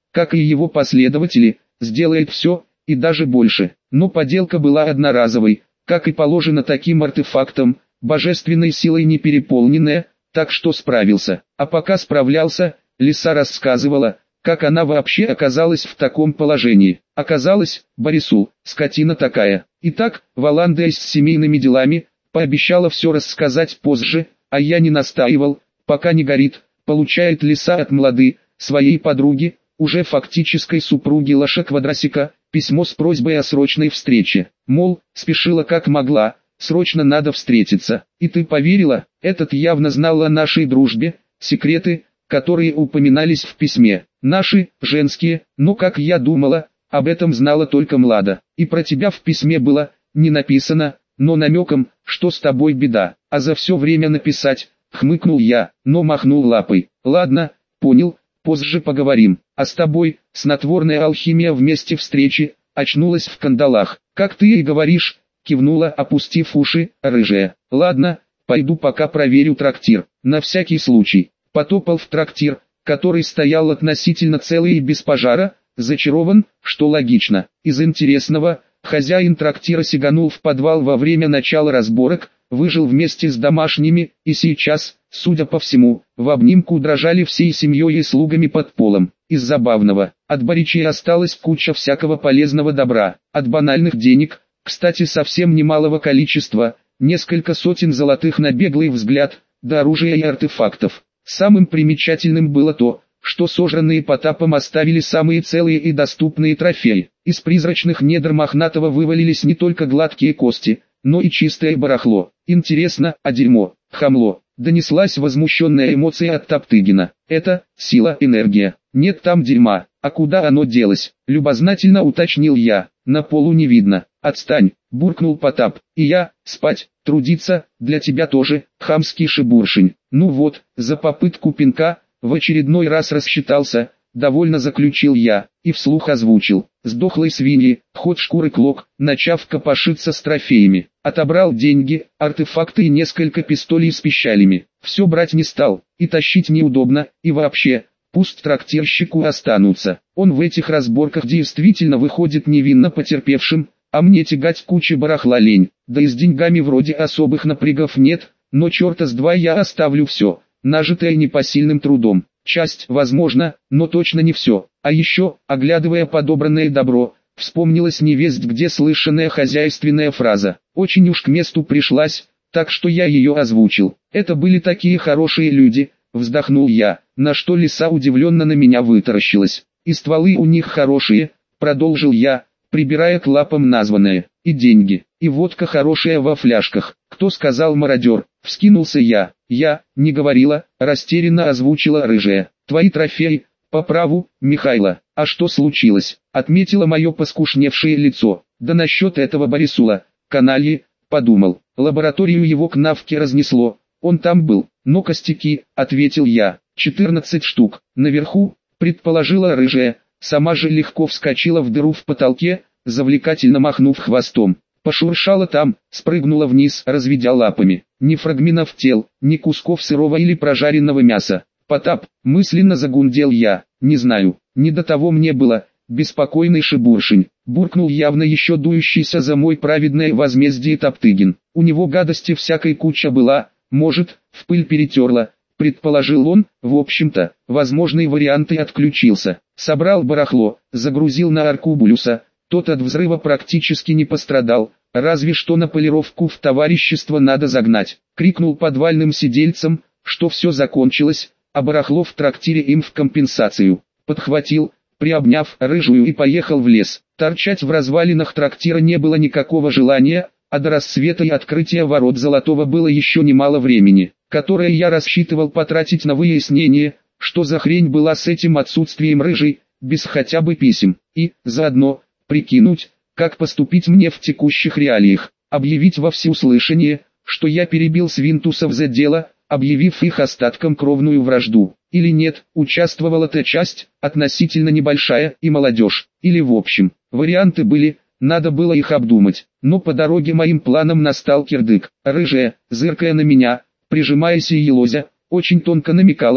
как и его последователи, сделает все, и даже больше. Но поделка была одноразовой, как и положено таким артефактам, божественной силой не переполненная, так что справился. А пока справлялся, Лиса рассказывала, как она вообще оказалась в таком положении. Оказалось, Борисул, скотина такая. Итак, Валандия с семейными делами, пообещала все рассказать позже, а я не настаивал, пока не горит, получает Лиса от Млады, своей подруги, уже фактической супруги Лаша Квадрасика, письмо с просьбой о срочной встрече. Мол, спешила как могла, срочно надо встретиться. И ты поверила? Этот явно знал о нашей дружбе, секреты, которые упоминались в письме. Наши, женские, но как я думала, об этом знала только Млада. И про тебя в письме было, не написано, но намеком, что с тобой беда. А за все время написать, хмыкнул я, но махнул лапой. Ладно, понял, позже поговорим. А с тобой, снотворная алхимия вместе встречи, очнулась в кандалах. Как ты и говоришь, кивнула, опустив уши, рыжая. Ладно, пойду пока проверю трактир, на всякий случай. Потопал в трактир, который стоял относительно целый и без пожара, зачарован, что логично. Из интересного, хозяин трактира сиганул в подвал во время начала разборок, выжил вместе с домашними, и сейчас, судя по всему, в обнимку дрожали всей семьей и слугами под полом. Из забавного, от Боричей осталась куча всякого полезного добра, от банальных денег, кстати совсем немалого количества, несколько сотен золотых на беглый взгляд, до оружия и артефактов. Самым примечательным было то, что сожранные Потапом оставили самые целые и доступные трофеи. Из призрачных недр Мохнатого вывалились не только гладкие кости, но и чистое барахло. Интересно, а дерьмо, хамло, донеслась возмущенная эмоция от Топтыгина. Это, сила, энергия. Нет там дерьма, а куда оно делось? Любознательно уточнил я, на полу не видно. Отстань, буркнул Потап, и я, спать, трудиться, для тебя тоже, хамский шебуршень. Ну вот, за попытку пинка, в очередной раз рассчитался, довольно заключил я, и вслух озвучил. Сдохлой свиньи, ход шкуры клок, начав копошиться с трофеями. Отобрал деньги, артефакты и несколько пистолей с пищалями. Все брать не стал, и тащить неудобно, и вообще, пусть трактирщику останутся. Он в этих разборках действительно выходит невинно потерпевшим, а мне тягать кучу барахла лень, да и с деньгами вроде особых напрягов нет, но черта с два я оставлю все, нажитое непосильным трудом. Часть, возможно, но точно не все. А еще, оглядывая подобранное добро, вспомнилась невесть где слышанная хозяйственная фраза. Очень уж к месту пришлась, так что я ее озвучил. Это были такие хорошие люди, вздохнул я, на что Лиса удивленно на меня вытаращилась. И стволы у них хорошие, продолжил я, прибирая к лапам названное, и деньги, и водка хорошая во фляжках. Кто сказал мародер? Вскинулся я. Я, не говорила, растерянно озвучила рыжая. Твои трофеи, по праву, Михайло. А что случилось? Отметила мое поскушневшее лицо. Да насчет этого Борисула, канальи, подумал. Лабораторию его к Навке разнесло. Он там был, но костяки, ответил я. четырнадцать штук. Наверху, предположила рыжая. Сама же легко вскочила в дыру в потолке, завлекательно махнув хвостом. Пошуршала там, спрыгнула вниз, разведя лапами. Ни фрагментов тел, ни кусков сырого или прожаренного мяса. Потап, мысленно загундел я, не знаю, не до того мне было, беспокойный шебуршень. Буркнул явно еще дующийся за мой праведное возмездие Топтыгин. У него гадости всякой куча была, может, в пыль перетерла. Предположил он, в общем-то, возможные варианты отключился. Собрал барахло, загрузил на Аркубулюса, тот от взрыва практически не пострадал, разве что на полировку в товарищество надо загнать. Крикнул подвальным сидельцам, что все закончилось, а барахло в трактире им в компенсацию. Подхватил, приобняв рыжую и поехал в лес. Торчать в развалинах трактира не было никакого желания, а до рассвета и открытия ворот Золотого было еще немало времени, которое я рассчитывал потратить на выяснение, что за хрень была с этим отсутствием рыжей, без хотя бы писем, и, заодно, прикинуть, как поступить мне в текущих реалиях, объявить во всеуслышание, что я перебил свинтусов за дело, объявив их остатком кровную вражду, или нет, участвовала та часть, относительно небольшая, и молодежь, или в общем, варианты были, надо было их обдумать, но по дороге моим планам настал кирдык. Рыжая, зыркая на меня, прижимаясь и елозя, очень тонко намекала,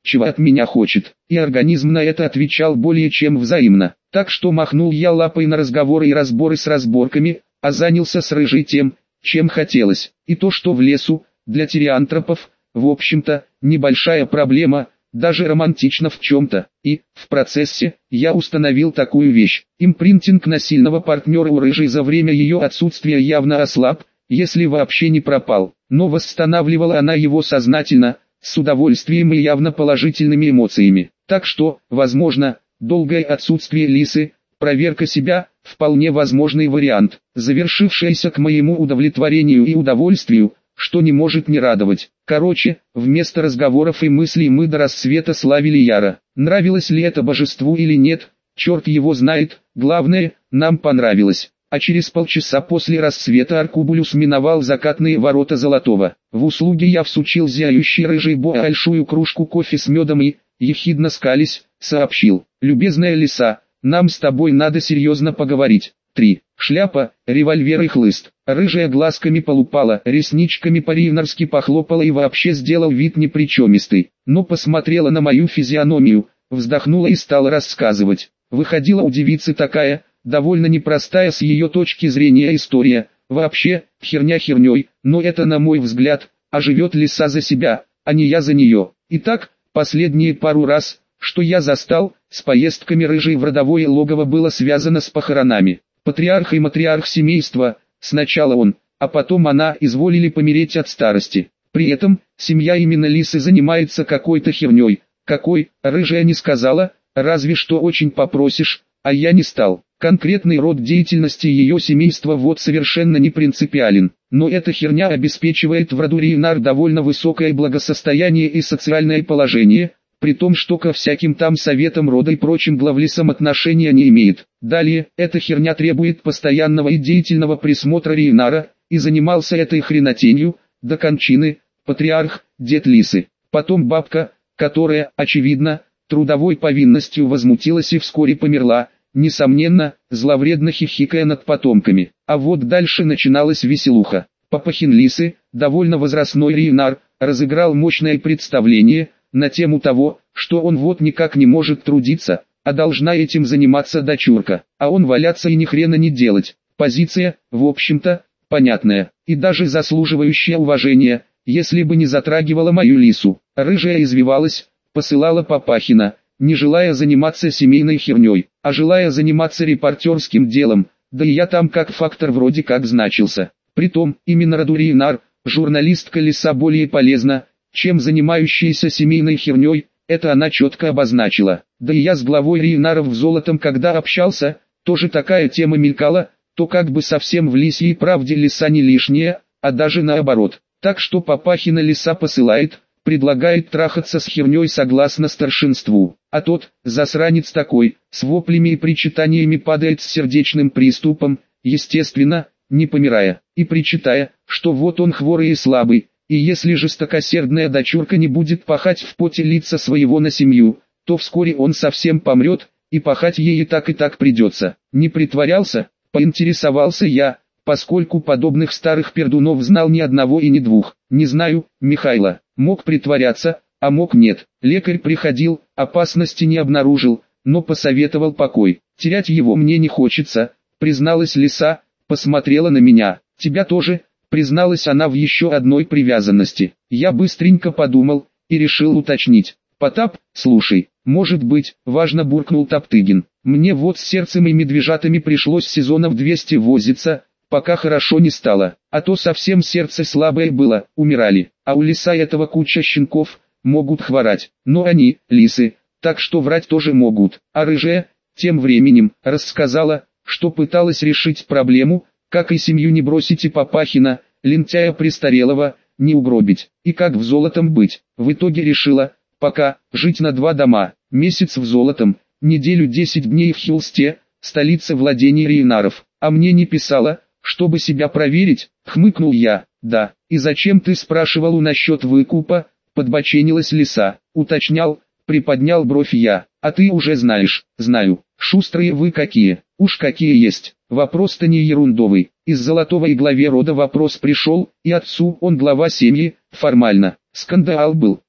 чего от меня хочет, и организм на это отвечал более чем взаимно. Так что махнул я лапой на разговоры и разборы с разборками, а занялся с рыжей тем, чем хотелось. И то, что в лесу, для тириантропов, в общем-то, небольшая проблема, даже романтично в чем-то. И, в процессе, я установил такую вещь. Импринтинг на сильного партнера у рыжей за время ее отсутствия явно ослаб, если вообще не пропал. Но восстанавливала она его сознательно, с удовольствием и явно положительными эмоциями. Так что, возможно, долгое отсутствие Лисы, проверка себя, вполне возможный вариант, завершившаяся к моему удовлетворению и удовольствию, что не может не радовать. Короче, вместо разговоров и мыслей мы до рассвета славили Яра. Нравилось ли это божеству или нет, черт его знает, главное, нам понравилось. А через полчаса после рассвета Аркубулюс миновал закатные ворота Золотого. В услуге я всучил зияющей рыжей большую кружку кофе с медом и, ехидно скались, сообщил: «Любезная лиса, нам с тобой надо серьезно поговорить». три. Шляпа, револьвер и хлыст. Рыжая глазками полупала, ресничками по-ривнарски похлопала и вообще сделал вид непричемистый. Но посмотрела на мою физиономию, вздохнула и стала рассказывать. Выходила у девицы такая, довольно непростая с ее точки зрения история. Вообще, херня херней, но это, на мой взгляд, а живет лиса за себя, а не я за нее. Итак, последние пару раз, что я застал, с поездками рыжей в родовое логово было связано с похоронами. Патриарх и матриарх семейства, сначала он, а потом она, изволили помереть от старости. При этом, семья именно лисы занимается какой-то херней. Какой, рыжая не сказала, разве что очень попросишь, а я не стал. Конкретный род деятельности ее семейства вот совершенно не принципиален, но эта херня обеспечивает в роду Рейнар довольно высокое благосостояние и социальное положение, при том, что ко всяким там советам рода и прочим главлисам отношения не имеет. Далее, эта херня требует постоянного и деятельного присмотра Рейнара, и занимался этой хренотенью, до кончины, патриарх, дед лисы. Потом бабка, которая, очевидно, трудовой повинностью возмутилась и вскоре померла, несомненно, зловредно хихикая над потомками. А вот дальше начиналась веселуха. Папахин лисы, довольно возрастной Рейнар, разыграл мощное представление на тему того, что он вот никак не может трудиться, а должна этим заниматься дочурка, а он валяться и ни хрена не делать. Позиция, в общем-то, понятная, и даже заслуживающая уважения, если бы не затрагивала мою лису. Рыжая извивалась, посылала Папахина, не желая заниматься семейной херней, а желая заниматься репортерским делом, да и я там как фактор вроде как значился. Притом, именно роду Рейнар, журналистка лиса более полезна, чем занимающаяся семейной херней, это она четко обозначила. Да и я с главой Рейнаров в золотом когда общался, тоже такая тема мелькала, то как бы совсем в лисьей правде лиса не лишняя, а даже наоборот. Так что Папахина лиса посылает, предлагает трахаться с херней согласно старшинству, а тот, засранец такой, с воплями и причитаниями падает с сердечным приступом, естественно, не помирая, и причитая, что вот он хворый и слабый, и если жестокосердная дочурка не будет пахать в поте лица своего на семью, то вскоре он совсем помрет, и пахать ей и так и так придется. Не притворялся, поинтересовался я, поскольку подобных старых пердунов знал ни одного и ни двух. Не знаю, Михайло, мог притворяться, а мог нет. Лекарь приходил, опасности не обнаружил, но посоветовал покой. Терять его мне не хочется, призналась лиса, посмотрела на меня. Тебя тоже, призналась она в еще одной привязанности. Я быстренько подумал, и решил уточнить. Потап, слушай, может быть, важно буркнул Топтыгин. Мне вот с сердцем и медвежатами пришлось сезонов двести возиться, пока хорошо не стало, а то совсем сердце слабое было, умирали, а у лиса этого куча щенков, могут хворать, но они, лисы, так что врать тоже могут. А рыжая, тем временем, рассказала, что пыталась решить проблему, как и семью не бросить и Папахина, лентяя престарелого, не угробить, и как в золотом быть. В итоге решила, пока, жить на два дома, месяц в золотом, неделю десять дней в Хилсте, столице владений Рейнаров. А мне не писала, чтобы себя проверить, хмыкнул я. Да, и зачем ты спрашивал насчет выкупа, подбоченилась лиса. Уточнял, приподнял бровь я. А ты уже знаешь. Знаю, шустрые вы какие, уж какие есть. Вопрос-то не ерундовый. Из Золотого и главе рода вопрос пришел, и отцу он глава семьи, формально. Скандал был,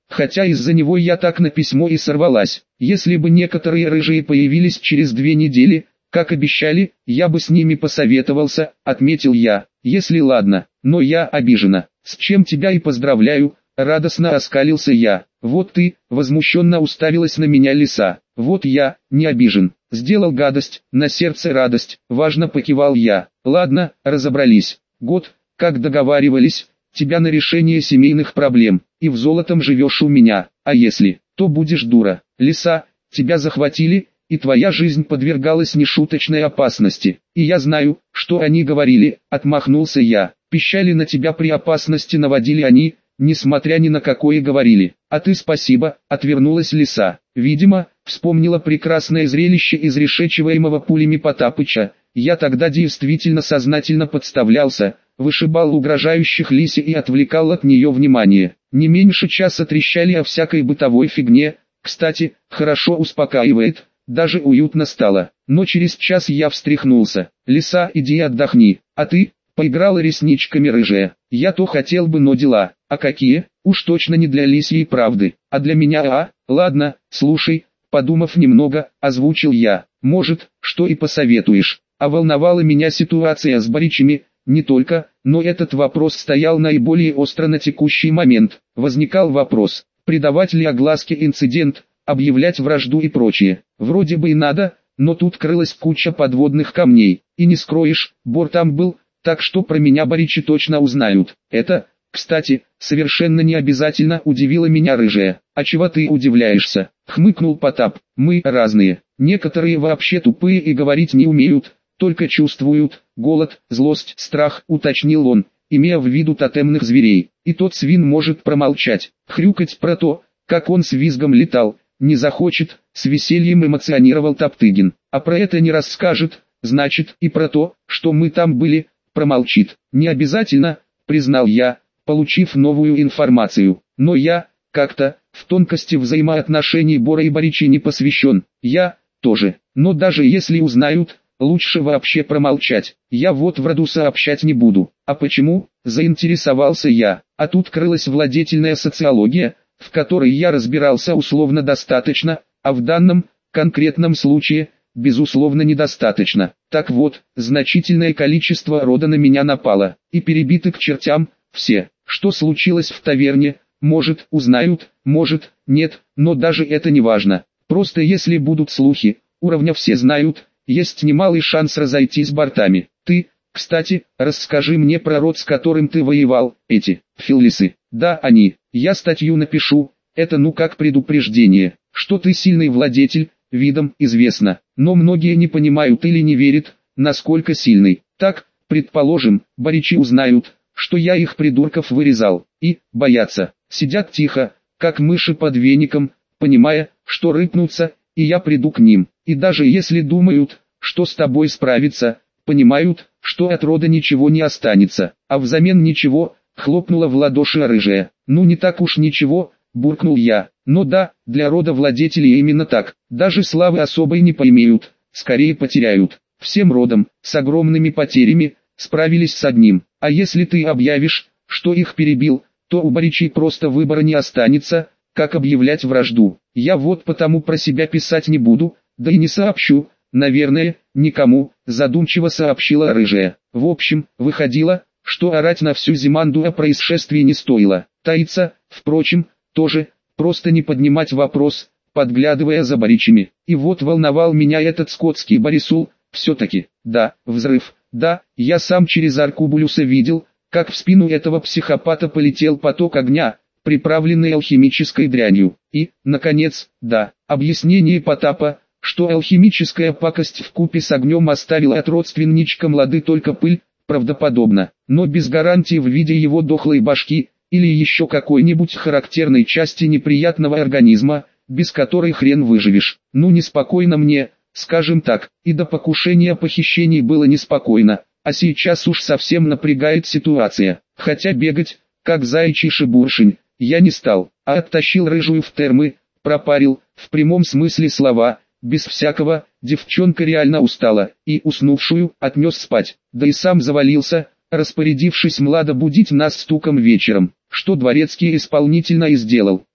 хотя из-за него я так на письмо и сорвалась. Если бы некоторые рыжие появились через две недели, как обещали, я бы с ними посоветовался, отметил я. Если ладно, но я обижена. С чем тебя и поздравляю, радостно оскалился я. Вот ты, возмущенно уставилась на меня лиса. Вот я, не обижен. Сделал гадость, на сердце радость, важно покивал я. Ладно, разобрались. Год, как договаривались, тебя на решение семейных проблем, и в золотом живешь у меня, а если, то будешь дура. Лиса, тебя захватили, и твоя жизнь подвергалась нешуточной опасности. И я знаю, что они говорили, отмахнулся я. Пищали на тебя при опасности, наводили они, несмотря ни на какое говорили. А ты спасибо, отвернулась лиса. Видимо, вспомнила прекрасное зрелище изрешечиваемого пулями Потапыча. Я тогда действительно сознательно подставлялся, вышибал угрожающих лисе и отвлекал от нее внимание. Не меньше часа трещали о всякой бытовой фигне. Кстати, хорошо успокаивает, даже уютно стало. Но через час я встряхнулся. Лиса, иди отдохни, а ты... Поиграла ресничками рыжая. Я то хотел бы, но дела. А какие? Уж точно не для лисьей правды, а для меня. А, ладно, слушай, подумав немного, озвучил я. Может, что и посоветуешь. А волновала меня ситуация с Боричами, не только, но этот вопрос стоял наиболее остро на текущий момент. Возникал вопрос, придавать ли огласке инцидент, объявлять вражду и прочее. Вроде бы и надо, но тут крылась куча подводных камней. И не скроешь, Бор там был, так что про меня Боричи точно узнают. Это, кстати, совершенно не обязательно, удивила меня рыжая. А чего ты удивляешься? Хмыкнул Потап. Мы разные. Некоторые вообще тупые и говорить не умеют, только чувствуют голод, злость, страх, уточнил он, имея в виду тотемных зверей. И тот свин может промолчать, хрюкать про то, как он с визгом летал, не захочет, с весельем эмоционировал Топтыгин. А про это не расскажет, значит, и про то, что мы там были, промолчит. Не обязательно, признал я, получив новую информацию. Но я, как-то, в тонкости взаимоотношений Бора и Боричи не посвящен. Я, тоже. Но даже если узнают, лучше вообще промолчать. Я вот в роду сообщать не буду. А почему? Заинтересовался я. А тут крылась владетельная социология, в которой я разбирался условно достаточно, а в данном, конкретном случае, безусловно недостаточно. Так вот, значительное количество рода на меня напало, и перебиты к чертям, все. Что случилось в таверне, может, узнают, может, нет, но даже это не важно. Просто если будут слухи, уровня все знают, есть немалый шанс разойтись бортами. Ты, кстати, расскажи мне про род, с которым ты воевал, эти, филлисы. Да, они, я статью напишу, это ну как предупреждение, что ты сильный владетель, видом известно, но многие не понимают или не верят, насколько сильный. Так, предположим, Боричи узнают, что я их придурков вырезал, и, боятся, сидят тихо, как мыши под веником, понимая, что рыпнутся, и я приду к ним. И даже если думают, что с тобой справиться, понимают, что от рода ничего не останется, а взамен ничего, хлопнула в ладоши рыжая. Ну не так уж ничего, буркнул я. Но да, для рода владетелей именно так, даже славы особой не поимеют, скорее потеряют. Всем родом, с огромными потерями, справились с одним. А если ты объявишь, что их перебил, то у Боричей просто выбора не останется, как объявлять вражду. Я вот потому про себя писать не буду, да и не сообщу, наверное, никому, задумчиво сообщила рыжая. В общем, выходило, что орать на всю Зиманду о происшествии не стоило. Таиться, впрочем, тоже, просто не поднимать вопрос, подглядывая за Боричами. И вот волновал меня этот скотский Борисул, все-таки, да, взрыв, да, я сам через Аркубулюса видел, как в спину этого психопата полетел поток огня, приправленный алхимической дрянью. И, наконец, да, объяснение Потапа, что алхимическая пакость вкупе с огнем оставила от родственничка Млады только пыль, правдоподобно, но без гарантии в виде его дохлой башки, или еще какой-нибудь характерной части неприятного организма, без которой хрен выживешь. Ну неспокойно мне, скажем так, и до покушения похищений было неспокойно, а сейчас уж совсем напрягает ситуация. Хотя бегать, как заячий шебуршень, я не стал, а оттащил рыжую в термы, пропарил, в прямом смысле слова, без всякого, девчонка реально устала, и уснувшую отнес спать, да и сам завалился, распорядившись Млада будить нас стуком вечером, что дворецкий исполнительно и сделал.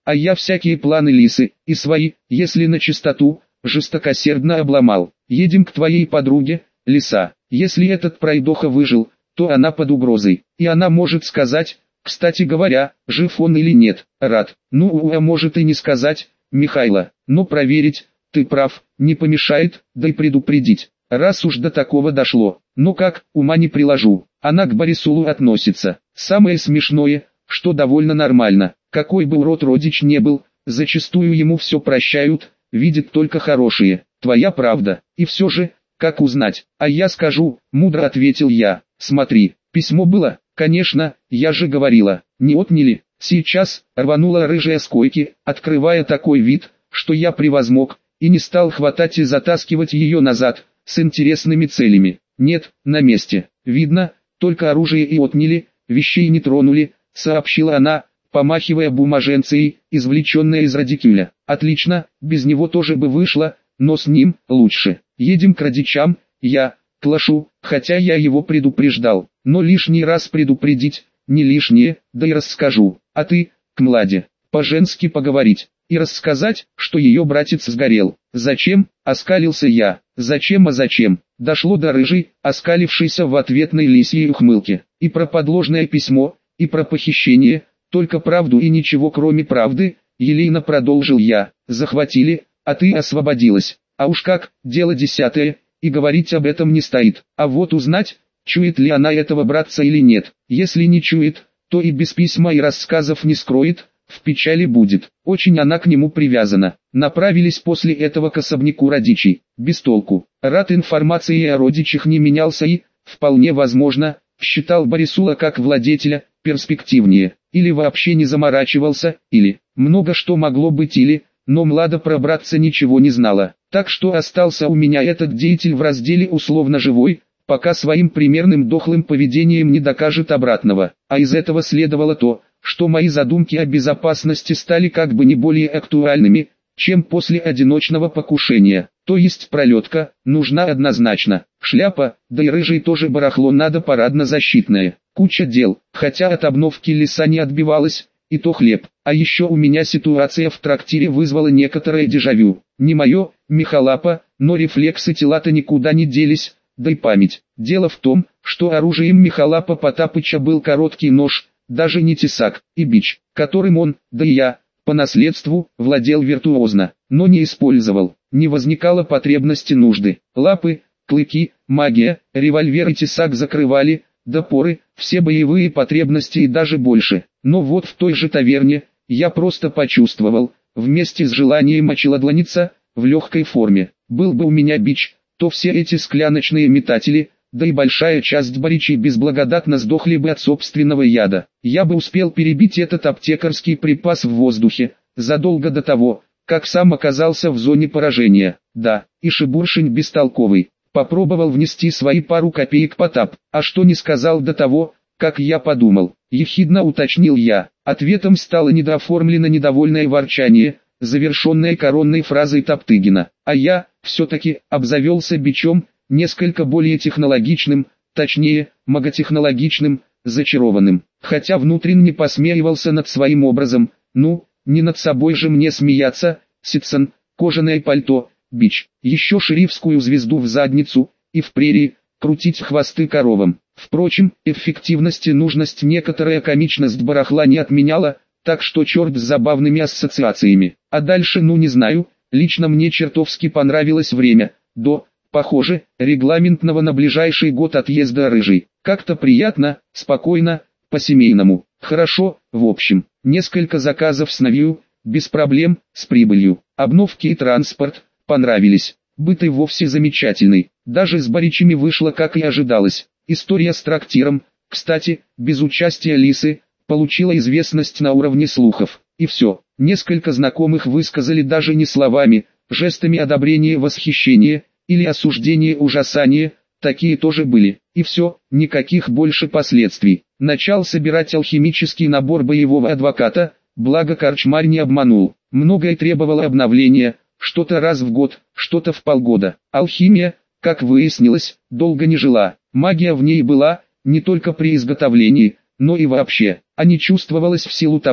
а я всякие планы Лисы, и свои, если на чистоту, жестокосердно обломал. Едем к твоей подруге, Лиса. Если этот пройдоха выжил, то она под угрозой, и она может сказать, кстати говоря, жив он или нет. Рад. Ну, а может и не сказать, Михайло, но проверить, ты прав, не помешает, да и предупредить. Раз уж до такого дошло, ну как, ума не приложу. Она к Борисулу относится. Самое смешное, что довольно нормально. Какой бы урод родич не был, зачастую ему все прощают, видит только хорошие. Твоя правда. И все же, как узнать? А я скажу, мудро ответил я. Смотри, письмо было, конечно, я же говорила, не отняли. Сейчас, рванула рыжая с койки, открывая такой вид, что я превозмог, и не стал хватать и затаскивать ее назад, с интересными целями. Нет, на месте. Видно, только оружие и отняли, вещей не тронули, сообщила она, помахивая бумаженцей, извлеченная из радикюля. Отлично, без него тоже бы вышло, но с ним лучше. Едем к родичам, я, Клашу, хотя я его предупреждал, но лишний раз предупредить, не лишнее, да и расскажу. А ты, к Младе, по-женски поговорить, и рассказать, что ее братец сгорел. Зачем? Оскалился я. Зачем, а зачем? Дошло до рыжей, оскалившейся в ответной лисьей ухмылке. И про подложное письмо, и про похищение, только правду и ничего кроме правды, елейно продолжил я. Захватили, а ты освободилась. А уж как, дело десятое, и говорить об этом не стоит. А вот узнать, чует ли она этого братца или нет. Если не чует, то и без письма и рассказов не скроет, в печали будет. Очень она к нему привязана. Направились после этого к особняку родичей. Без толку. Рад информации о родичах не менялся и, вполне возможно, считал Борисула как владетеля перспективнее. Или вообще не заморачивался, или много что могло быть, или, но Млада про братца ничего не знала. Так что остался у меня этот деятель в разделе условно живой, пока своим примерным дохлым поведением не докажет обратного. А из этого следовало то, что мои задумки о безопасности стали как бы не более актуальными, чем после одиночного покушения. То есть пролетка нужна однозначно, шляпа, да и рыжий тоже барахло надо парадно-защитное. Куча дел, хотя от обновки Лиса не отбивалась, и то хлеб. А еще у меня ситуация в трактире вызвала некоторое дежавю. Не мое, Михалапа, но рефлексы тела-то никуда не делись, да и память. Дело в том, что оружием Михалапа Потапыча был короткий нож, даже не тесак, и бич, которым он, да и я, по наследству, владел виртуозно, но не использовал. Не возникало потребности нужды. Лапы, клыки, магия, револьвер и тесак закрывали, да поры, все боевые потребности и даже больше. Но вот в той же таверне, я просто почувствовал, вместе с желанием очелодланиться, в легкой форме. Был бы у меня бич, то все эти скляночные метатели, да и большая часть баричей безблагодатно сдохли бы от собственного яда. Я бы успел перебить этот аптекарский припас в воздухе, задолго до того, как сам оказался в зоне поражения. Да, и Шибуршин бестолковый. Попробовал внести свои пару копеек Потап, а что не сказал до того, как я подумал, ехидно уточнил я. Ответом стало недооформлено недовольное ворчание, завершенное коронной фразой Топтыгина. А я, все-таки, обзавелся бичом, несколько более технологичным, точнее, маготехнологичным, зачарованным. Хотя внутренне посмеивался над своим образом, ну, не над собой же мне смеяться, Ситсон, кожаное пальто, бич, еще шерифскую звезду в задницу, и в прерии, крутить хвосты коровам. Впрочем, эффективность и нужность некоторая комичность барахла не отменяла, так что черт с забавными ассоциациями. А дальше ну не знаю, лично мне чертовски понравилось время, до, похоже, регламентного на ближайший год отъезда рыжий. Как-то приятно, спокойно, по-семейному. Хорошо, в общем, несколько заказов с Навью, без проблем, с прибылью. Обновки и транспорт понравились. Быт и вовсе замечательный. Даже с баричами вышло как и ожидалось. История с трактиром, кстати, без участия Лисы, получила известность на уровне слухов. И все. Несколько знакомых высказали даже не словами, жестами одобрения, восхищения или осуждения, ужасания. Такие тоже были. И все, никаких больше последствий. Начал собирать алхимический набор боевого адвоката, благо корчмарь не обманул. Многое требовало обновления, что-то раз в год, что-то в полгода. Алхимия, как выяснилось, долго не жила. Магия в ней была, не только при изготовлении, но и вообще. А не чувствовалась в силу того,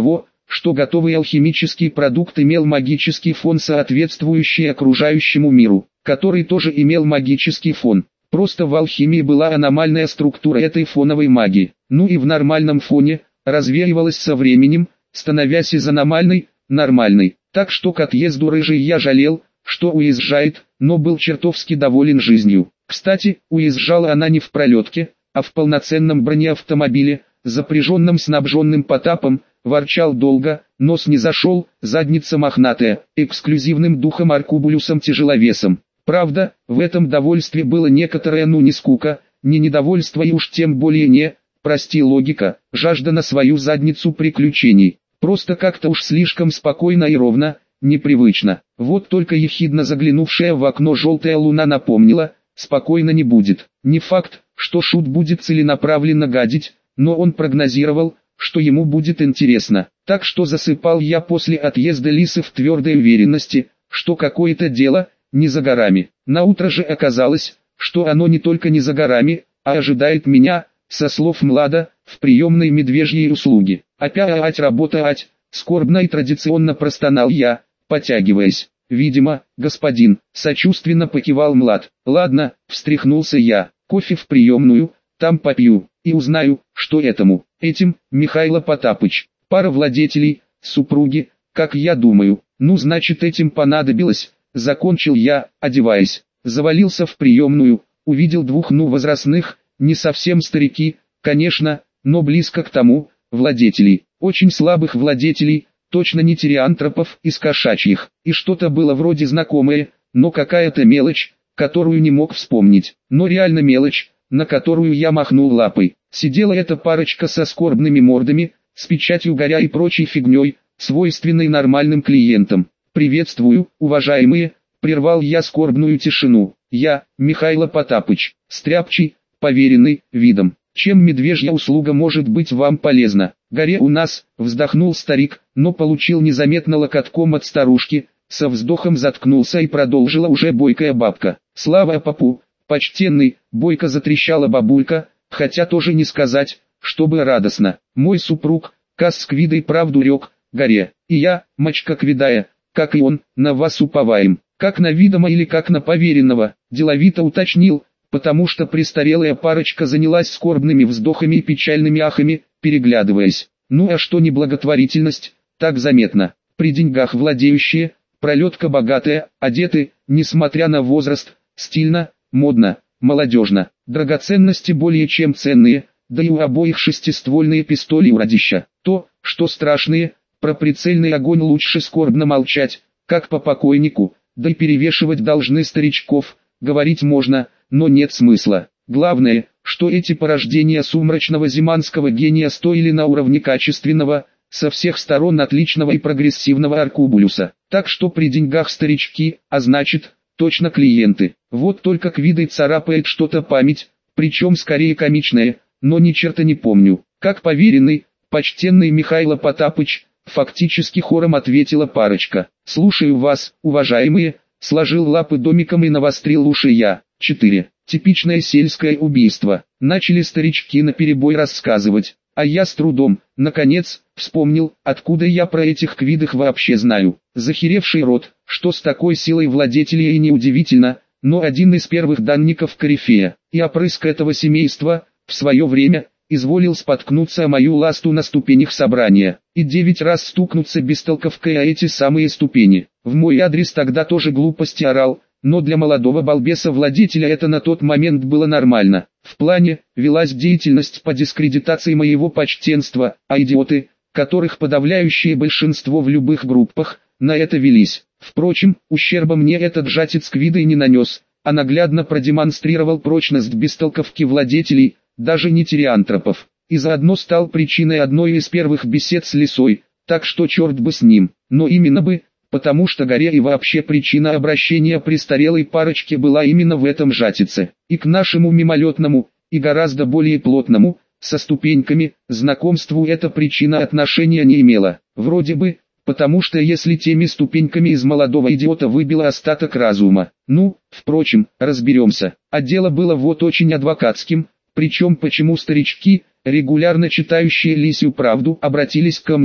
что готовый алхимический продукт имел магический фон, соответствующий окружающему миру, который тоже имел магический фон. Просто в алхимии была аномальная структура этой фоновой магии, ну и в нормальном фоне развеивалась со временем, становясь из аномальной, нормальной. Так что к отъезду рыжий я жалел, что уезжает, но был чертовски доволен жизнью. Кстати, уезжала она не в пролетке, а в полноценном бронеавтомобиле, запряженном снабженным Потапом. Ворчал долго, нос не зашел, задница мохнатая, эксклюзивным духом аркубулюсом-тяжеловесом. Правда, в этом довольстве было некоторое ну не скука, не недовольство и уж тем более не, прости логика, жажда на свою задницу приключений. Просто как-то уж слишком спокойно и ровно, непривычно. Вот только ехидно заглянувшая в окно желтая луна напомнила, спокойно не будет. Не факт, что шут будет целенаправленно гадить, но он прогнозировал, что ему будет интересно. Так что засыпал я после отъезда Лисы в твердой уверенности, что какое-то дело не за горами. Наутро же оказалось, что оно не только не за горами, а ожидает меня, со слов Млада, в приемной медвежьей услуги. Опять работа ать, скорбно и традиционно простонал я, потягиваясь. Видимо, господин, сочувственно покивал Млад. Ладно, встряхнулся я, кофе в приемную, там попью, и узнаю, что этому, этим, Михайло Потапыч, пара владетелей, супруги, как я думаю, ну значит этим понадобилось, закончил я, одеваясь, завалился в приемную, увидел двух ну возрастных, не совсем старики, конечно, но близко к тому, владетелей, очень слабых владетелей, точно не тириантропов из кошачьих, и что-то было вроде знакомое, но какая-то мелочь, которую не мог вспомнить, но реально мелочь, на которую я махнул лапой. Сидела эта парочка со скорбными мордами, с печатью горя и прочей фигней, свойственной нормальным клиентам. «Приветствую, уважаемые», — прервал я скорбную тишину. «Я, Михайло Потапыч, стряпчий, поверенный, видом. Чем медвежья услуга может быть вам полезна? Горе у нас», — вздохнул старик, но получил незаметно локотком от старушки, со вздохом заткнулся и продолжила уже бойкая бабка. «Слава попу, почтенный», — бойко затрещала бабулька, хотя тоже не сказать, чтобы радостно. «Мой супруг, Кас Квидой правду рек, горе, и я, мачка Квидая, как и он, на вас уповаем, как на видома или как на поверенного», — деловито уточнил, потому что престарелая парочка занялась скорбными вздохами и печальными ахами, переглядываясь. Ну а что не благотворительность, так заметно. При деньгах владеющие, пролетка богатая, одеты, несмотря на возраст, стильно, модно, молодежно. Драгоценности более чем ценные, да и у обоих шестиствольные пистоли у родища. То, что страшные, про прицельный огонь лучше скорбно молчать, как по покойнику, да и перевешивать должны старичков, говорить можно, но нет смысла. Главное, что эти порождения сумрачного зиманского гения стоили на уровне качественного, со всех сторон отличного и прогрессивного аркубулюса. Так что при деньгах старички, а значит, точно клиенты. Вот только Квидой царапает что-то память, причем скорее комичное, но ни черта не помню. Как поверенный, почтенный Михайло Потапыч, фактически хором ответила парочка. «Слушаю вас, уважаемые», сложил лапы домиком и навострил уши я. четыре. Типичное сельское убийство. Начали старички наперебой рассказывать, а я с трудом, наконец, вспомнил, откуда я про этих Квидых вообще знаю. Захеревший род, что с такой силой владетелей и неудивительно, но один из первых данников корифея, и опрыск этого семейства, в свое время, изволил споткнуться о мою ласту на ступенях собрания, и девять раз стукнуться бестолковкой о эти самые ступени. В мой адрес тогда тоже глупости орал, но для молодого балбеса-владетеля это на тот момент было нормально. В плане, велась деятельность по дискредитации моего почтенства, а идиоты, которых подавляющее большинство в любых группах, на это велись. Впрочем, ущерба мне этот жатец Квидой не нанес, а наглядно продемонстрировал прочность бестолковки владетелей, даже не тириантропов, и заодно стал причиной одной из первых бесед с лисой, так что черт бы с ним, но именно бы, потому что горе и вообще причина обращения престарелой парочки была именно в этом жатице, и к нашему мимолетному, и гораздо более плотному, со ступеньками, знакомству эта причина отношения не имела, вроде бы, потому что если теми ступеньками из молодого идиота выбило остаток разума, ну, впрочем, разберемся, а дело было вот очень адвокатским, причем почему старички, регулярно читающие лисью правду, обратились ко мне,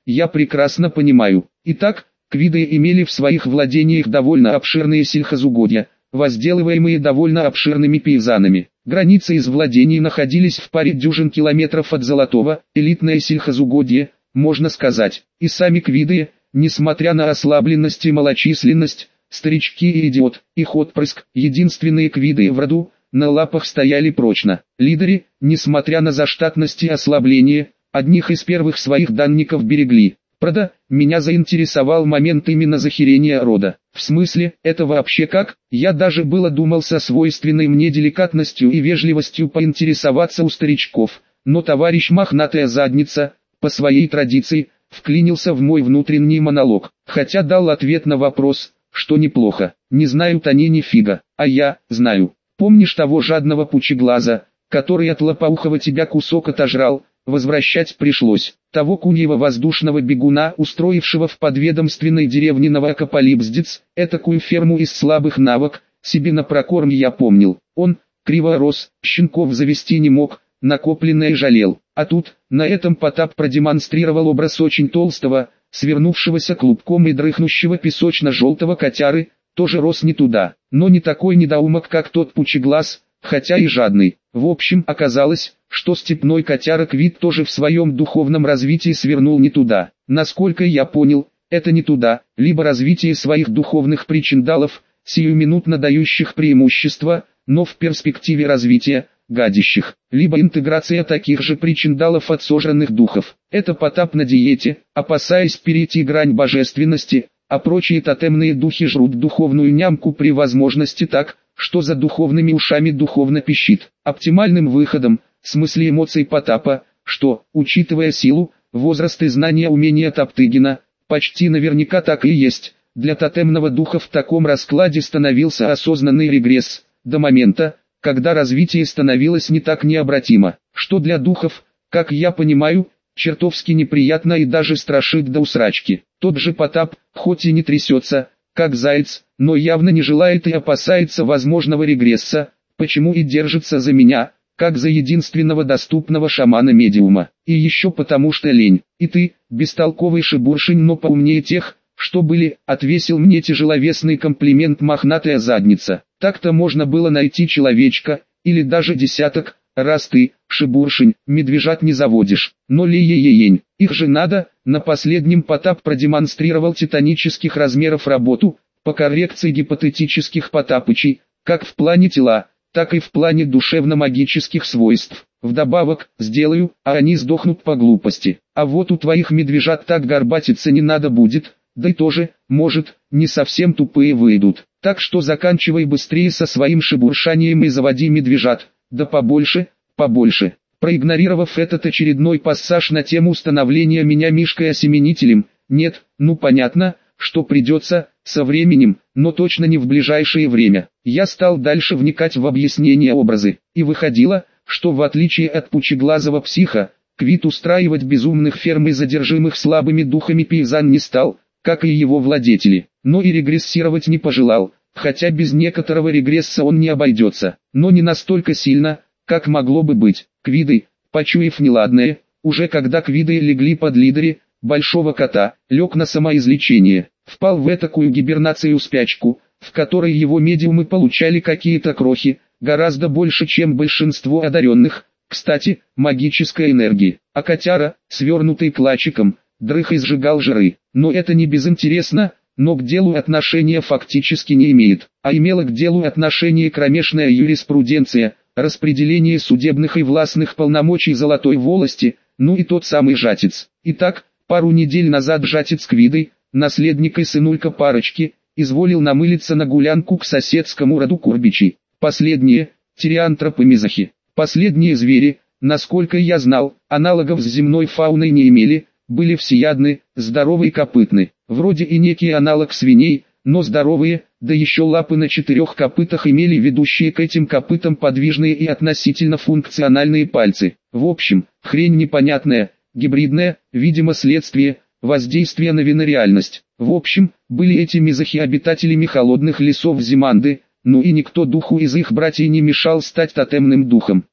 я прекрасно понимаю. Итак, квиды имели в своих владениях довольно обширные сельхозугодья, возделываемые довольно обширными пейзанами. Границы из владений находились в паре дюжин километров от Золотого, элитное сельхозугодье, можно сказать. И сами квиды, несмотря на ослабленность и малочисленность, старички и идиот, их отпрыск, единственные квиды в роду, на лапах стояли прочно. Лидери, несмотря на заштатность и ослабление, одних из первых своих данников берегли. Правда, меня заинтересовал момент именно захерения рода. В смысле, это вообще как? Я даже было думал со свойственной мне деликатностью и вежливостью поинтересоваться у старичков, но товарищ мохнатая задница, по своей традиции, вклинился в мой внутренний монолог, хотя дал ответ на вопрос, что неплохо. Не знают они ни фига, а я, знаю. Помнишь того жадного пучеглаза, который от лопоухого тебя кусок отожрал? Возвращать пришлось. Того куньего воздушного бегуна, устроившего в подведомственной деревне Новоакапалипсдец, этакую ферму из слабых навык, себе на прокорм я помнил. Он, криво рос, щенков завести не мог, накопленное жалел. А тут, на этом Потап продемонстрировал образ очень толстого, свернувшегося клубком и дрыхнущего песочно-желтого котяры, тоже рос не туда, но не такой недоумок, как тот пучеглаз, хотя и жадный. В общем, оказалось, что степной котяра Квид тоже в своем духовном развитии свернул не туда. Насколько я понял, это не туда, либо развитие своих духовных причиндалов, сиюминутно дающих преимущество, но в перспективе развития, гадящих, либо интеграция таких же причиндалов от сожранных духов. Это Потап на диете, опасаясь перейти грань божественности, а прочие тотемные духи жрут духовную нямку при возможности так, что за духовными ушами духовно пищит. Оптимальным выходом, в смысле эмоций Потапа, что, учитывая силу, возраст и знания умения Топтыгина, почти наверняка так и есть, для тотемного духа в таком раскладе становился осознанный регресс, до момента, когда развитие становилось не так необратимо, что для духов, как я понимаю, чертовски неприятно и даже страшит до усрачки. Тот же Потап, хоть и не трясется, как заяц, но явно не желает и опасается возможного регресса, почему и держится за меня, как за единственного доступного шамана-медиума. И еще потому что лень. И ты, бестолковый шебуршень, но поумнее тех, что были, отвесил мне тяжеловесный комплимент мохнатая задница. Так-то можно было найти человечка, или даже десяток, раз ты, шебуршень, медвежат не заводишь. Но ли-е-е-ень, их же надо. На последнем Потап продемонстрировал титанических размеров работу, по коррекции гипотетических Потапычей, как в плане тела, так и в плане душевно-магических свойств. Вдобавок, сделаю, а они сдохнут по глупости. А вот у твоих медвежат так горбатиться не надо будет, да и тоже, может, не совсем тупые выйдут. Так что заканчивай быстрее со своим шебуршанием и заводи медвежат, да побольше, побольше. Проигнорировав этот очередной пассаж на тему становления меня Мишкой-осеменителем, нет, ну понятно, что придется, со временем, но точно не в ближайшее время. Я стал дальше вникать в объяснение образы, и выходило, что в отличие от пучеглазого психа, Квид устраивать безумных ферм и задержимых слабыми духами пейзан не стал, как и его владетели, но и регрессировать не пожелал, хотя без некоторого регресса он не обойдется, но не настолько сильно, как могло бы быть. Квиды, почуяв неладное, уже когда квиды легли под лидери, большого кота, лег на самоизлечение, впал в этакую гибернацию-спячку, в которой его медиумы получали какие-то крохи, гораздо больше, чем большинство одаренных, кстати, магической энергии, а котяра, свернутый клачиком, дрых и сжигал жиры, но это не безинтересно, но к делу отношения фактически не имеет, а имела к делу отношение кромешная юриспруденция, распределение судебных и властных полномочий золотой волости, ну и тот самый Жатец. Итак, пару недель назад Жатец Квидой, наследник и сынулька парочки, изволил намылиться на гулянку к соседскому роду Курбичей. Последние, тириантропы мизахи, последние звери, насколько я знал, аналогов с земной фауной не имели, были всеядны, здоровы и копытны, вроде и некий аналог свиней, но здоровые, да еще лапы на четырех копытах имели ведущие к этим копытам подвижные и относительно функциональные пальцы. В общем, хрень непонятная, гибридная, видимо следствие, воздействия на винореальность. В общем, были эти мизахи обитателями холодных лесов Зиманды, ну и никто духу из их братьев не мешал стать тотемным духом.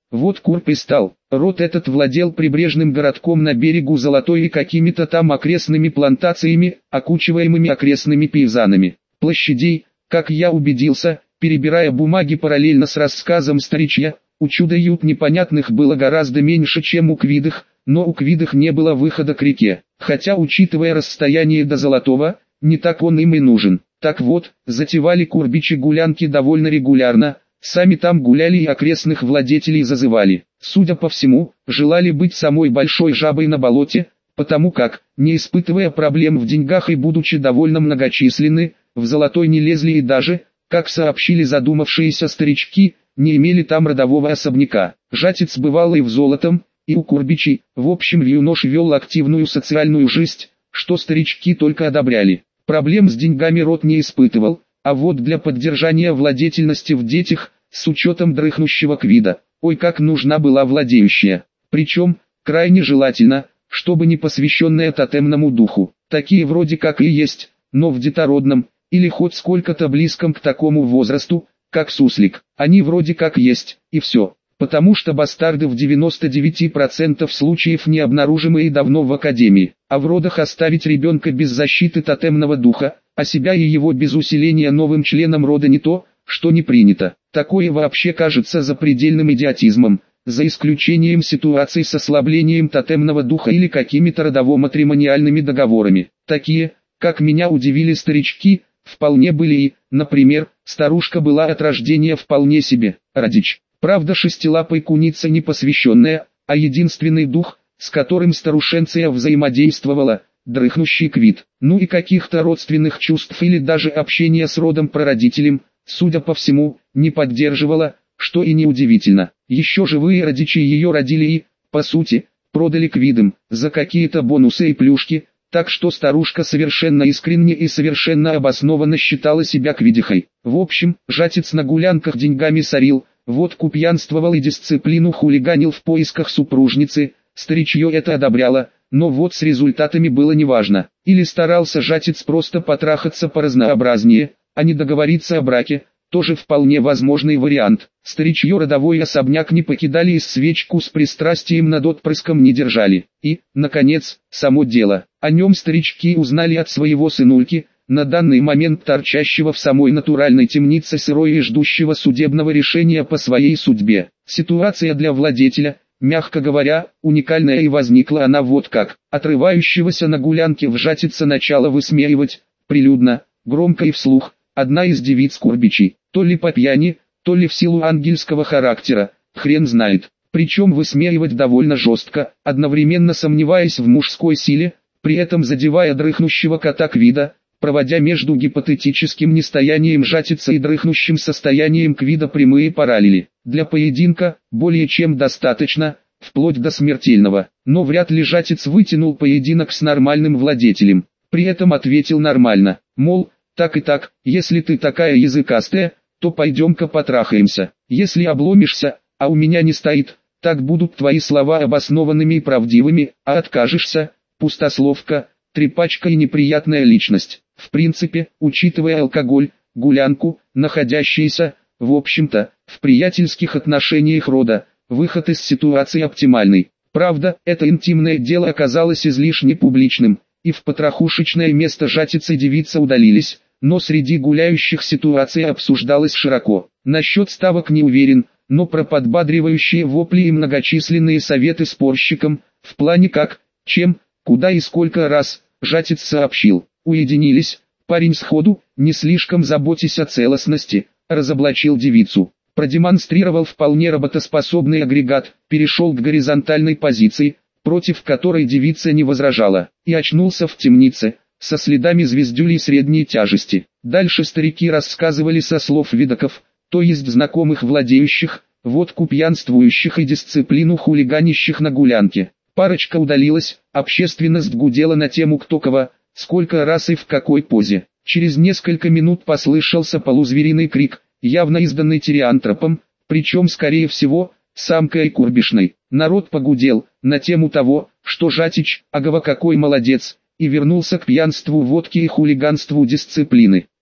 Вот Курб и стал. Род этот владел прибрежным городком на берегу Золотой и какими-то там окрестными плантациями, окучиваемыми окрестными пейзанами. Площадей, как я убедился, перебирая бумаги параллельно с рассказом старичья, у чудо-ют непонятных было гораздо меньше, чем у Квидых, но у Квидых не было выхода к реке, хотя, учитывая расстояние до Золотого, не так он им и нужен. Так вот, затевали Курбичи гулянки довольно регулярно, сами там гуляли и окрестных владетелей зазывали. Судя по всему, желали быть самой большой жабой на болоте, потому как, не испытывая проблем в деньгах и будучи довольно многочисленны, в Золотой не лезли и даже, как сообщили задумавшиеся старички, не имели там родового особняка. Жатец бывал и в Золотом, и у Курбичей, в общем юнош вел активную социальную жизнь, что старички только одобряли. Проблем с деньгами род не испытывал, а вот для поддержания владетельности в детях, с учетом дрыхнущего Квида, ой как нужна была владеющая. Причем, крайне желательно, чтобы не посвященная тотемному духу. Такие вроде как и есть, но в детородном, или хоть сколько-то близком к такому возрасту, как суслик. Они вроде как есть, и все. Потому что бастарды в девяноста девяти процентах случаев не обнаружимы и давно в академии. А в родах оставить ребенка без защиты тотемного духа, а себя и его без усиления новым членом рода не то, что не принято. Такое вообще кажется запредельным идиотизмом, за исключением ситуаций с ослаблением тотемного духа или какими-то родово-матримониальными договорами. Такие, как меня удивили старички, вполне были и, например, старушка была от рождения вполне себе родич. Правда, шестилапой куница не посвященная, а единственный дух, с которым старушенция взаимодействовала, дрыхнущий Квид. Ну и каких-то родственных чувств или даже общения с родом прародителем, судя по всему, не поддерживала, что и неудивительно. Еще живые родичи ее родили и, по сути, продали Квидам за какие-то бонусы и плюшки, так что старушка совершенно искренне и совершенно обоснованно считала себя Квидихой. В общем, жатец на гулянках деньгами сорил, водку пьянствовал и дисциплину хулиганил в поисках супружницы, старичье это одобряло, но вот с результатами было неважно. Или старался жатец просто потрахаться поразнообразнее, а не договориться о браке, тоже вполне возможный вариант. Старичье родовой особняк не покидали и свечку с пристрастием над отпрыском не держали. И, наконец, само дело. О нем старички узнали от своего сынульки, на данный момент торчащего в самой натуральной темнице сырой и ждущего судебного решения по своей судьбе. Ситуация для владетеля, мягко говоря, уникальная, и возникла она вот как. Отрывающегося на гулянке в жатице начала высмеивать, прилюдно, громко и вслух, одна из девиц Курбичей, то ли по пьяни, то ли в силу ангельского характера, хрен знает. Причем высмеивать довольно жестко, одновременно сомневаясь в мужской силе, при этом задевая дрыхнущего кота Квида, проводя между гипотетическим нестоянием жатица и дрыхнущим состоянием Квида прямые параллели. Для поединка более чем достаточно, вплоть до смертельного, но вряд ли жатец вытянул поединок с нормальным владетелем. При этом ответил нормально, мол, так и так, если ты такая языкастая, то пойдем-ка потрахаемся. Если обломишься, а у меня не стоит, так будут твои слова обоснованными и правдивыми, а откажешься, пустословка, трепачка и неприятная личность. В принципе, учитывая алкоголь, гулянку, находящиеся, в общем-то, в приятельских отношениях рода, выход из ситуации оптимальный. Правда, это интимное дело оказалось излишне публичным, и в потрохушечное место жатицы девица удалились, но среди гуляющих ситуация обсуждалась широко. Насчет ставок не уверен, но про подбадривающие вопли и многочисленные советы спорщикам, в плане как, чем, куда и сколько раз, жатец сообщил. Уединились, парень сходу, не слишком заботясь о целостности, разоблачил девицу. Продемонстрировал вполне работоспособный агрегат, перешел к горизонтальной позиции, против которой девица не возражала, и очнулся в темнице, со следами звездюлей средней тяжести. Дальше старики рассказывали со слов видоков, то есть знакомых владеющих, водку пьянствующих и дисциплину хулиганищих на гулянке. Парочка удалилась, общественность гудела на тему кто кого, сколько раз и в какой позе. Через несколько минут послышался полузвериный крик, явно изданный тиреантропом, причем скорее всего, самкой Курбишной. Народ погудел, на тему того, что жатич, агава какой молодец, и вернулся к пьянству водки и хулиганству дисциплины.